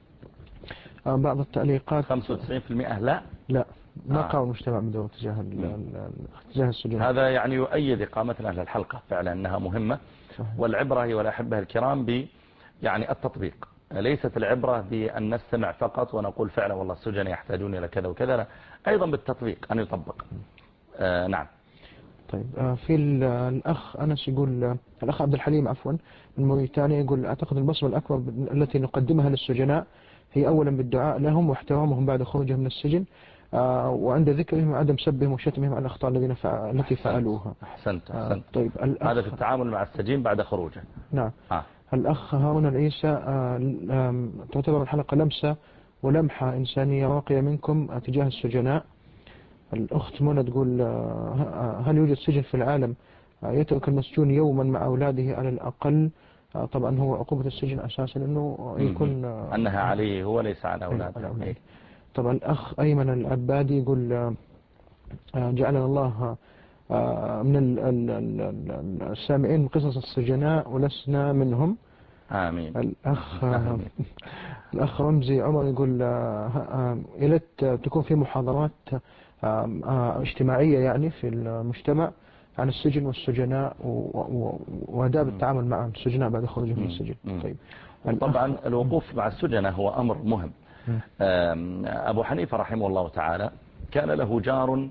بعض التعليقات خمسة وتسعين بالمئة لا لا ما قام المجتمع بدوره تجاه تجاه السجناء. هذا يعني يؤيد إقامتنا للحلقة فعلا أنها مهمة. والعبرة هي والأحبة الكرام ب يعني التطبيق، ليست العبرة بأن نستمع فقط ونقول فعلا والله السجناء يحتاجون إلى كذا وكذا، لا، أيضا بالتطبيق أن يطبق. آه نعم. طيب آه في الأخ أنس يقول، الأخ عبد الحليم عفوا من موريتانيا يقول أعتقد البصمة الأكبر التي نقدمها للسجناء هي أولا بالدعاء لهم واحترامهم بعد خروجهم من السجن، آه وعند ذكرهم وعدم سبهم وشتمهم على الأخطاء الذين فعل... التي فعلوها. أحسنت أحسنت. آه طيب هذا في التعامل مع السجين بعد خروجه. نعم. آه. الأخ هارون العيسى آه تعتبر الحلقة لمسة ولمحة إنسانية راقية منكم تجاه السجناء. الأخت منى تقول آه هل يوجد سجن في العالم آه يترك المسجون يوما مع أولاده على الأقل؟ آه طبعا هو عقوبة السجن أساسا أنه يكون آه أنها عليه هو ليس على أولاده. أيه. طبعا الأخ أيمن العبادي يقول آه جعلنا الله آه من السامعين من قصص السجناء ولسنا منهم. آمين. الأخ آه الأخ رمزي عمر يقول يا ليت تكون في محاضرات آه آه اجتماعية يعني في المجتمع عن السجن والسجناء وآداب التعامل مع السجناء بعد خروجهم من السجن. طيب طبعا الوقوف مع السجناء هو أمر مهم. أبو حنيفة رحمه الله تعالى كان له جار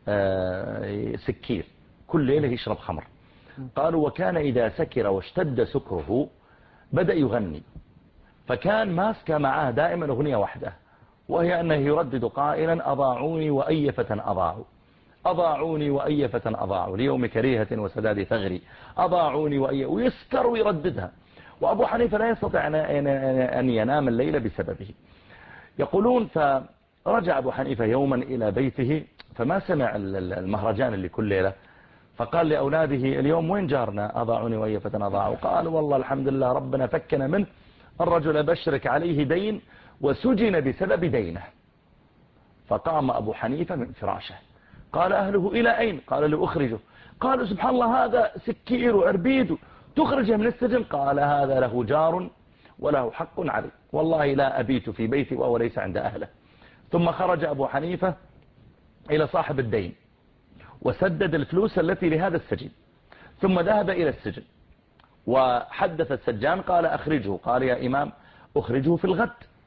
سكير كل ليلة يشرب خمر. قالوا وكان إذا سكر واشتد سكره بدأ يغني، فكان ماسك معاه دائما أغنية واحدة وهي أنه يردد قائلا أضاعوني وأي فتى أضاعوا، أضاعوني وأي فتى أضاعوا ليوم كريهة وسداد ثغري، أضاعوني وأي، ويسكر ويرددها. وأبو حنيفة لا يستطيع أن ينام الليل بسببه. يقولون فرجع أبو حنيفة يوما إلى بيته فما سمع المهرجان اللي كل ليلة، فقال لأولاده اليوم وين جارنا أضاعوني وأي فتى أضاعوا؟ قالوا والله الحمد لله ربنا فكنا منه، الرجل بشرك عليه دين وسجن بسبب دينه. فقام أبو حنيفة من فراشه قال أهله إلى أين؟ قال لأخرجه. قالوا سبحان الله هذا سكير وعربيد تخرجه من السجن. قال هذا له جار وله حق عليه، والله لا أبيت في بيتي وهو ليس عند أهله. ثم خرج أبو حنيفة إلى صاحب الدين وسدد الفلوس التي لهذا السجن، ثم ذهب إلى السجن وحدث السجان قال أخرجه. قال يا إمام أخرجه في الغد،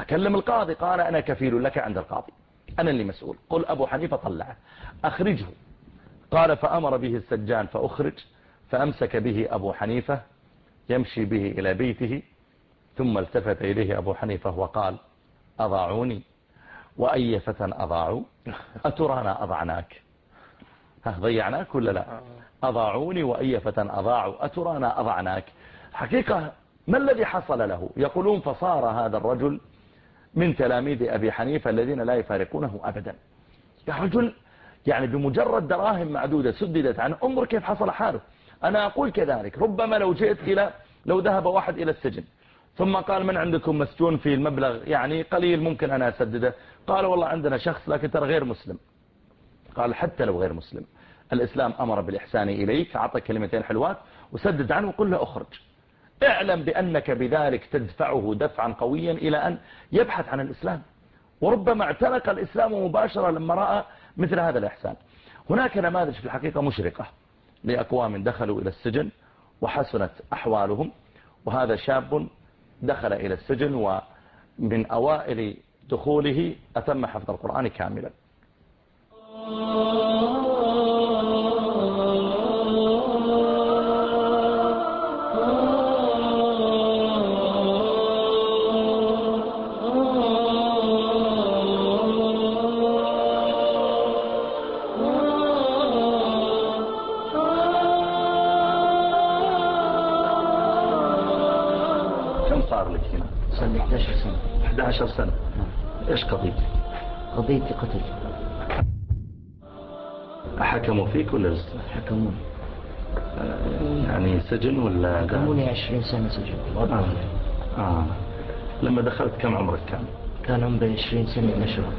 أكلم القاضي، قال أنا كفيل لك عند القاضي، أنا اللي مسؤول. قل أبو حنيفة طلعه أخرجه. قال فأمر به السجان فأخرج، فأمسك به أبو حنيفة يمشي به إلى بيته، ثم التفت إليه أبو حنيفة وقال أضاعوني وأي فتى أضاعوا أترانا أضعناك؟ ها ضيعناك ولا لا؟ أضاعوني وأي فتى أضاعوا أترانا أضعناك. حقيقة ما الذي حصل له؟ يقولون فصار هذا الرجل من تلاميذ أبي حنيفة الذين لا يفارقونه أبدا. يا رجل يعني بمجرد دراهم معدودة سددت عنه، انظر كيف حصل حاله. أنا أقول كذلك، ربما لو جئت إلى لو ذهب واحد إلى السجن ثم قال من عندكم مسجون في المبلغ يعني قليل ممكن أنا أسدده، قال والله عندنا شخص لكن ترى غير مسلم. قال حتى لو غير مسلم الإسلام أمر بالإحسان إليك، أعطى كلمتين حلوات وسدد عنه وقل له أخرج. اعلم بأنك بذلك تدفعه دفعا قويا إلى أن يبحث عن الإسلام، وربما اعتنق الإسلام مباشرة لما رأى مثل هذا الإحسان. هناك نماذج في الحقيقة مشرقة لأقوام دخلوا إلى السجن وحسنت أحوالهم، وهذا شاب دخل إلى السجن ومن أوائل دخوله أتم حفظ القرآن كاملا. كم صار لك هنا؟ صار لي إحدى عشرة سنة. إحدى عشرة سنة. إيش قضيتك؟ قضيتي قتل. حكموا فيك ولا لسه؟ حكموني. يعني سجن ولا؟ حكموني عشرين سنة سجن. آه. آه. لما دخلت كم عمرك كان؟ كان عمري عشرين سنة نشرة.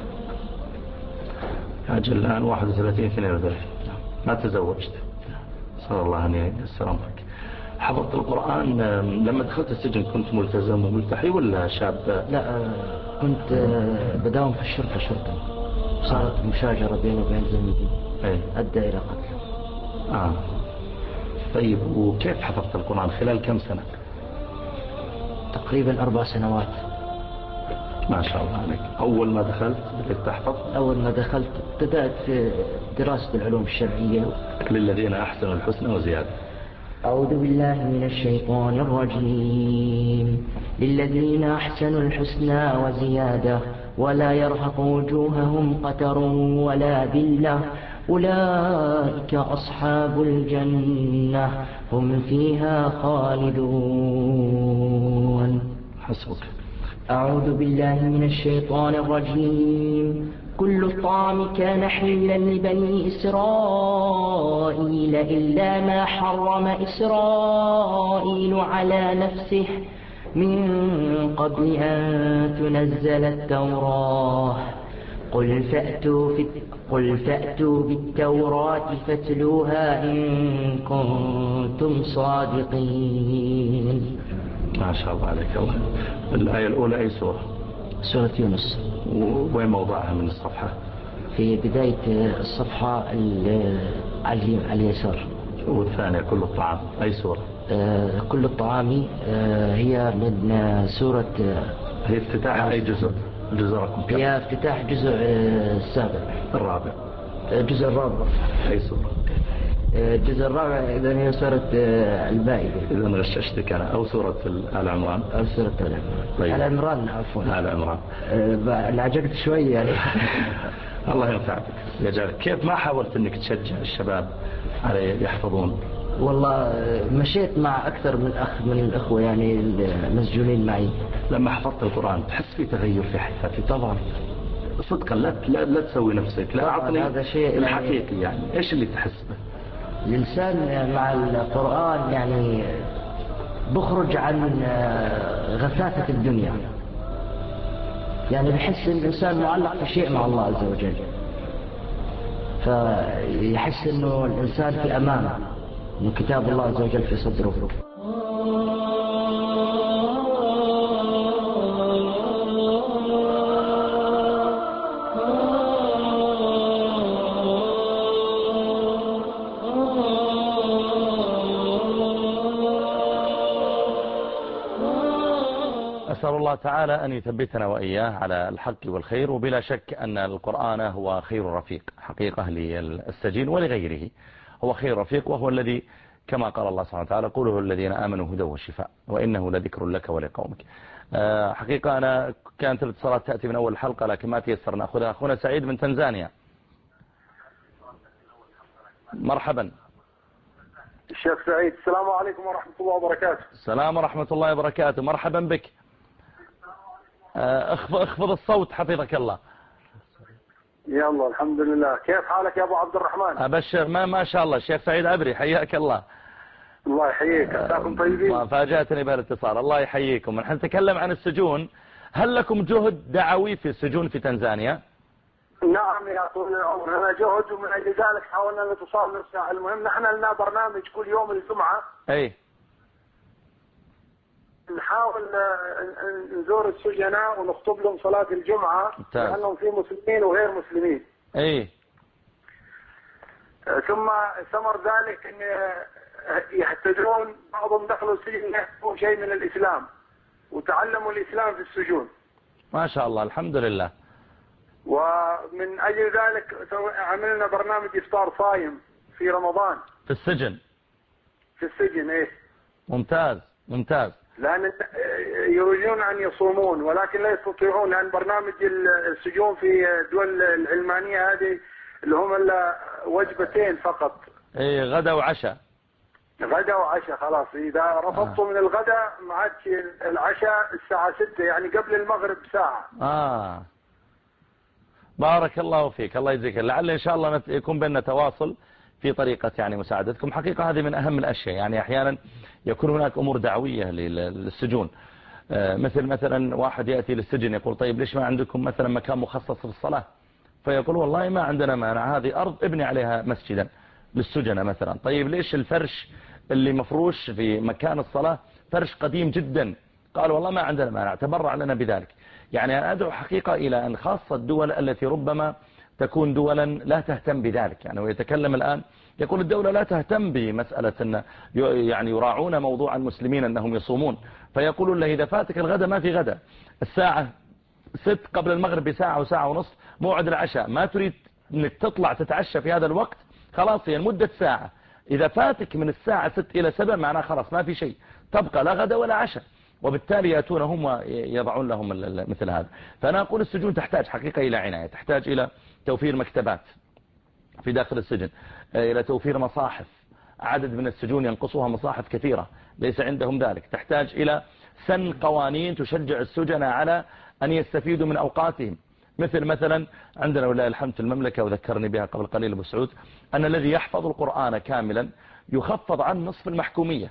أجل الآن واحد وثلاثين اثنين وثلاثين. ما تزوجت؟ صلى الله أن ييسر أمرك. حفظت القرآن لما دخلت السجن كنت ملتزم وملتحي ولا شاب؟ لا كنت بداوم في الشرطة شرطة، صارت آه. مشاجرة بيني وبين زميلي أي. أدى إلى قتله. آه. طيب وكيف حفظت القرآن خلال كم سنة؟ تقريبا أربع سنوات. ما شاء الله عليك. أول ما دخلت بدأت تحفظ؟ أول ما دخلت بدأت في دراسة العلوم الشرعية. للذين أحسنوا الحسنى وزيادة. أعوذ بالله من الشيطان الرجيم. للذين أحسنوا الحسنى وزيادة ولا يرهق وجوههم قتر ولا ذلة أولئك أصحاب الجنة هم فيها خالدون. حسبك. أعوذ بالله من الشيطان الرجيم. كل الطعام كان حلا لبني إسرائيل إلا ما حرم إسرائيل على نفسه من قبل أن تنزل التوراة. قل فأتوا, في قل فأتوا بالتوراة فاتلوها إن كنتم صادقين. ما شاء الله عليك. الله. الآية الأولى أي سورة؟ سورة يونس. وين موضعها من الصفحة؟ في بداية الصفحة على اليسار. والثانية كل الطعام أي سورة؟ آه كل الطعام آه هي من آه سورة آه هي افتتاح أي جزء؟ جزء رقم كم؟ هي افتتاح جزء آه السابع. الرابع. آه جزء الرابع. أي سورة؟ الجزء الرابع إذن هي سورة المائدة. إذن غششتك أنا. أو سورة آل عمران؟ أو سورة آل عمران. طيب. آل عمران عفوا. آل عمران. لعجقت شوي يعني. الله ينفعك يجعلك. كيف ما حاولت أنك تشجع الشباب على يحفظون؟ والله مشيت مع أكثر من أخ من الأخوة يعني المسجونين معي. لما حفظت القرآن تحس في تغير في حياتك؟ طبعا صدقا. لا لا, لا تسوي نفسك. لا أعطني هذا شيء الحقيقي يعني. يعني إيش اللي تحس به؟ الإنسان مع القرآن يعني بخرج عن غثاثة الدنيا، يعني بحس إن الإنسان معلق في شيء مع الله عز وجل، فيحس إنه الإنسان في أمان من كتاب الله عز وجل في صدره. أسأل الله الله تعالى أن يثبتنا وإياه على الحق والخير. وبلا شك أن القرآن هو خير رفيق حقيقة للسجين ولغيره، هو خير رفيق، وهو الذي كما قال الله سبحانه وتعالى قوله الذين آمنوا هدى وشفاء وإنه لذكر لك ولقومك. حقيقة أنا كانت الاتصالات تأتي من أول الحلقة لكن ما تيسر نأخذها. أخونا سعيد من تنزانيا، مرحبا. الشيخ سعيد، السلام عليكم ورحمة الله وبركاته. السلام ورحمة الله وبركاته، مرحبا بك. اخفض الصوت حفظك الله. يلا الحمد لله. كيف حالك يا أبو عبد الرحمن؟ أبشر. ما ما شاء الله الشيخ سعيد عبري، حياك الله. الله يحييك. أتاكم طيبين. فاجأتني بهالاتصال. الله يحييكم. نحن نتكلم عن السجون. هل لكم جهد دعوي في السجون في تنزانيا؟ نعم يا طويل العمر، لنا جهد، ومن أجل ذلك حاولنا نتصال نرسل. المهم نحن لنا برنامج كل يوم الجمعة. أي. نحاول نزور السجناء ونخطب لهم صلاة الجمعة لأنهم في مسلمين وغير مسلمين. أي. ثم ثمر ذلك أن يحتاجون، بعضهم دخلوا السجن يحتاجون شيء من الإسلام وتعلموا الإسلام في السجون. ما شاء الله الحمد لله. ومن أجل ذلك عملنا برنامج إفطار صايم في رمضان في السجن. في السجن إيه. ممتاز ممتاز. لأن يريدون أن يصومون ولكن لا يستطيعون، لأن برنامج السجون في الدول العلمانية هذه اللي هم وجبتين فقط. إيه غدا وعشاء. غدا وعشاء خلاص. إذا رفضتوا آه. من الغدا ما عادش العشاء الساعة ستة، يعني قبل المغرب ساعة. آه بارك الله فيك، الله يجزيك. لعل إن شاء الله يكون بيننا تواصل في طريقة يعني مساعدتكم. حقيقة هذه من أهم الأشياء. يعني أحيانا يكون هناك أمور دعوية للسجون، مثل مثلا واحد يأتي للسجن يقول طيب ليش ما عندكم مثلا مكان مخصص في الصلاة؟ فيقول والله ما عندنا مانع، هذه أرض ابني عليها مسجدا للسجنة مثلا. طيب ليش الفرش اللي مفروش في مكان الصلاة فرش قديم جدا؟ قال والله ما عندنا مانع، تبرع لنا بذلك. يعني أنا أدعو حقيقة إلى أن خاصة الدول التي ربما تكون دولا لا تهتم بذلك، يعني ويتكلم الآن يقول الدولة لا تهتم بمسألة أن يعني يراعون موضوع المسلمين أنهم يصومون، فيقولون له إذا فاتك الغداء ما في غداء، الساعة ست قبل المغرب بساعة وساعة ونصف موعد العشاء، ما تريد أنك تطلع تتعشى في هذا الوقت، خلاص هي المدة ساعة، إذا فاتك من الساعة ست إلى سبع معناه خلاص ما في شيء، تبقى لا غدا ولا عشاء، وبالتالي يأتون هم ويضعون لهم مثل هذا. فأنا أقول السجون تحتاج حقيقة إلى عناية، تحتاج إلى توفير مكتبات في داخل السجن، إلى توفير مصاحف، عدد من السجون ينقصها مصاحف كثيرة ليس عندهم ذلك، تحتاج إلى سن قوانين تشجع السجناء على أن يستفيدوا من أوقاتهم، مثل مثلا عندنا ولله الحمد في المملكة وذكرني بها قبل قليل أبو سعود أن الذي يحفظ القرآن كاملا يخفض عن نصف المحكومية.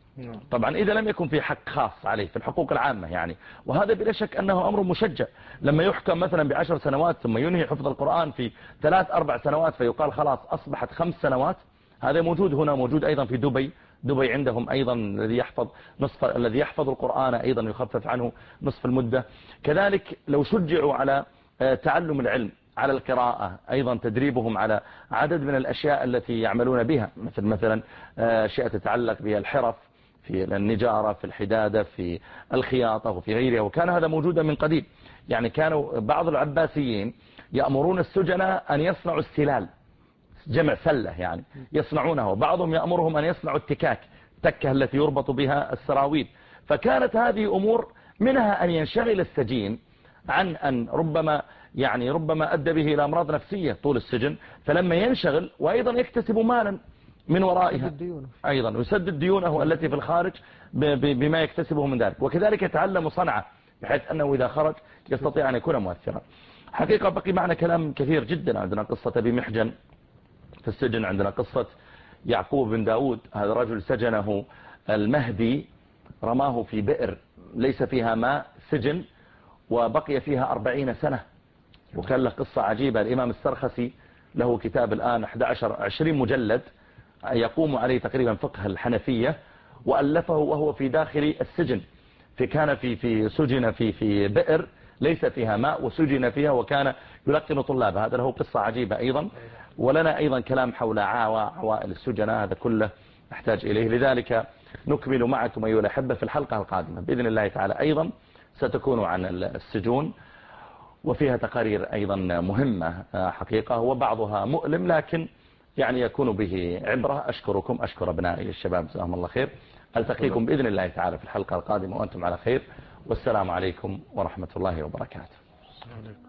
طبعا إذا لم يكن في حق خاص عليه في الحقوق العامة يعني، وهذا بلا شك أنه أمر مشجع. لما يحكم مثلا بعشر سنوات ثم ينهي حفظ القرآن في ثلاث أربع سنوات فيقال خلاص أصبحت خمس سنوات، هذا موجود هنا، موجود أيضا في دبي. دبي عندهم أيضا الذي يحفظ نصف الذي يحفظ القرآن أيضا يخفف عنه نصف المدة. كذلك لو شجعوا على تعلم العلم، على القراءة، أيضا تدريبهم على عدد من الأشياء التي يعملون بها، مثل مثلا أشياء تتعلق بالحرف في النجارة، في الحدادة، في الخياطة وفي غيرها، وكان هذا موجودا من قديم. يعني كانوا بعض العباسيين يأمرون السجناء أن يصنعوا السلال، جمع سلة يعني يصنعونه، وبعضهم يأمرهم أن يصنعوا التكاك، التكة التي يربط بها السراويل. فكانت هذه أمور منها أن ينشغل السجين عن أن ربما يعني ربما أدى به إلى أمراض نفسية طول السجن، فلما ينشغل وأيضا يكتسب مالا من ورائها أيضا ويسدد ديونه التي في الخارج بما يكتسبه من ذلك، وكذلك يتعلم صنعة بحيث أنه إذا خرج يستطيع أن يكون مؤثرا. حقيقة بقي معنا كلام كثير جدا، عندنا قصة أبي محجن في السجن، عندنا قصة يعقوب بن داود، هذا رجل سجنه المهدي، رماه في بئر ليس فيها ماء، سجن، وبقي فيها أربعين سنة، وكان له قصة عجيبة. الإمام السرخسي له كتاب الآن أحد عشر عشرين مجلد يقوم عليه تقريبا فقه الحنفية، وألفه وهو في داخل السجن، في كان في في سجن في في بئر ليس فيها ماء وسجن فيها، وكان يلقن طلابه. هذا له قصة عجيبة أيضا. ولنا أيضا كلام حول عوائل السجناء، هذا كله نحتاج إليه. لذلك نكمل معكم أيها الأحبة في الحلقة القادمة بإذن الله تعالى أيضا ستكون عن السجون، وفيها تقارير أيضا مهمة حقيقة، وبعضها مؤلم لكن يعني يكون به عبرة. أشكركم، أشكر أبنائي الشباب جزاهم الله خير. ألتقيكم بإذن الله تعالى في الحلقة القادمة وأنتم على خير، والسلام عليكم ورحمة الله وبركاته.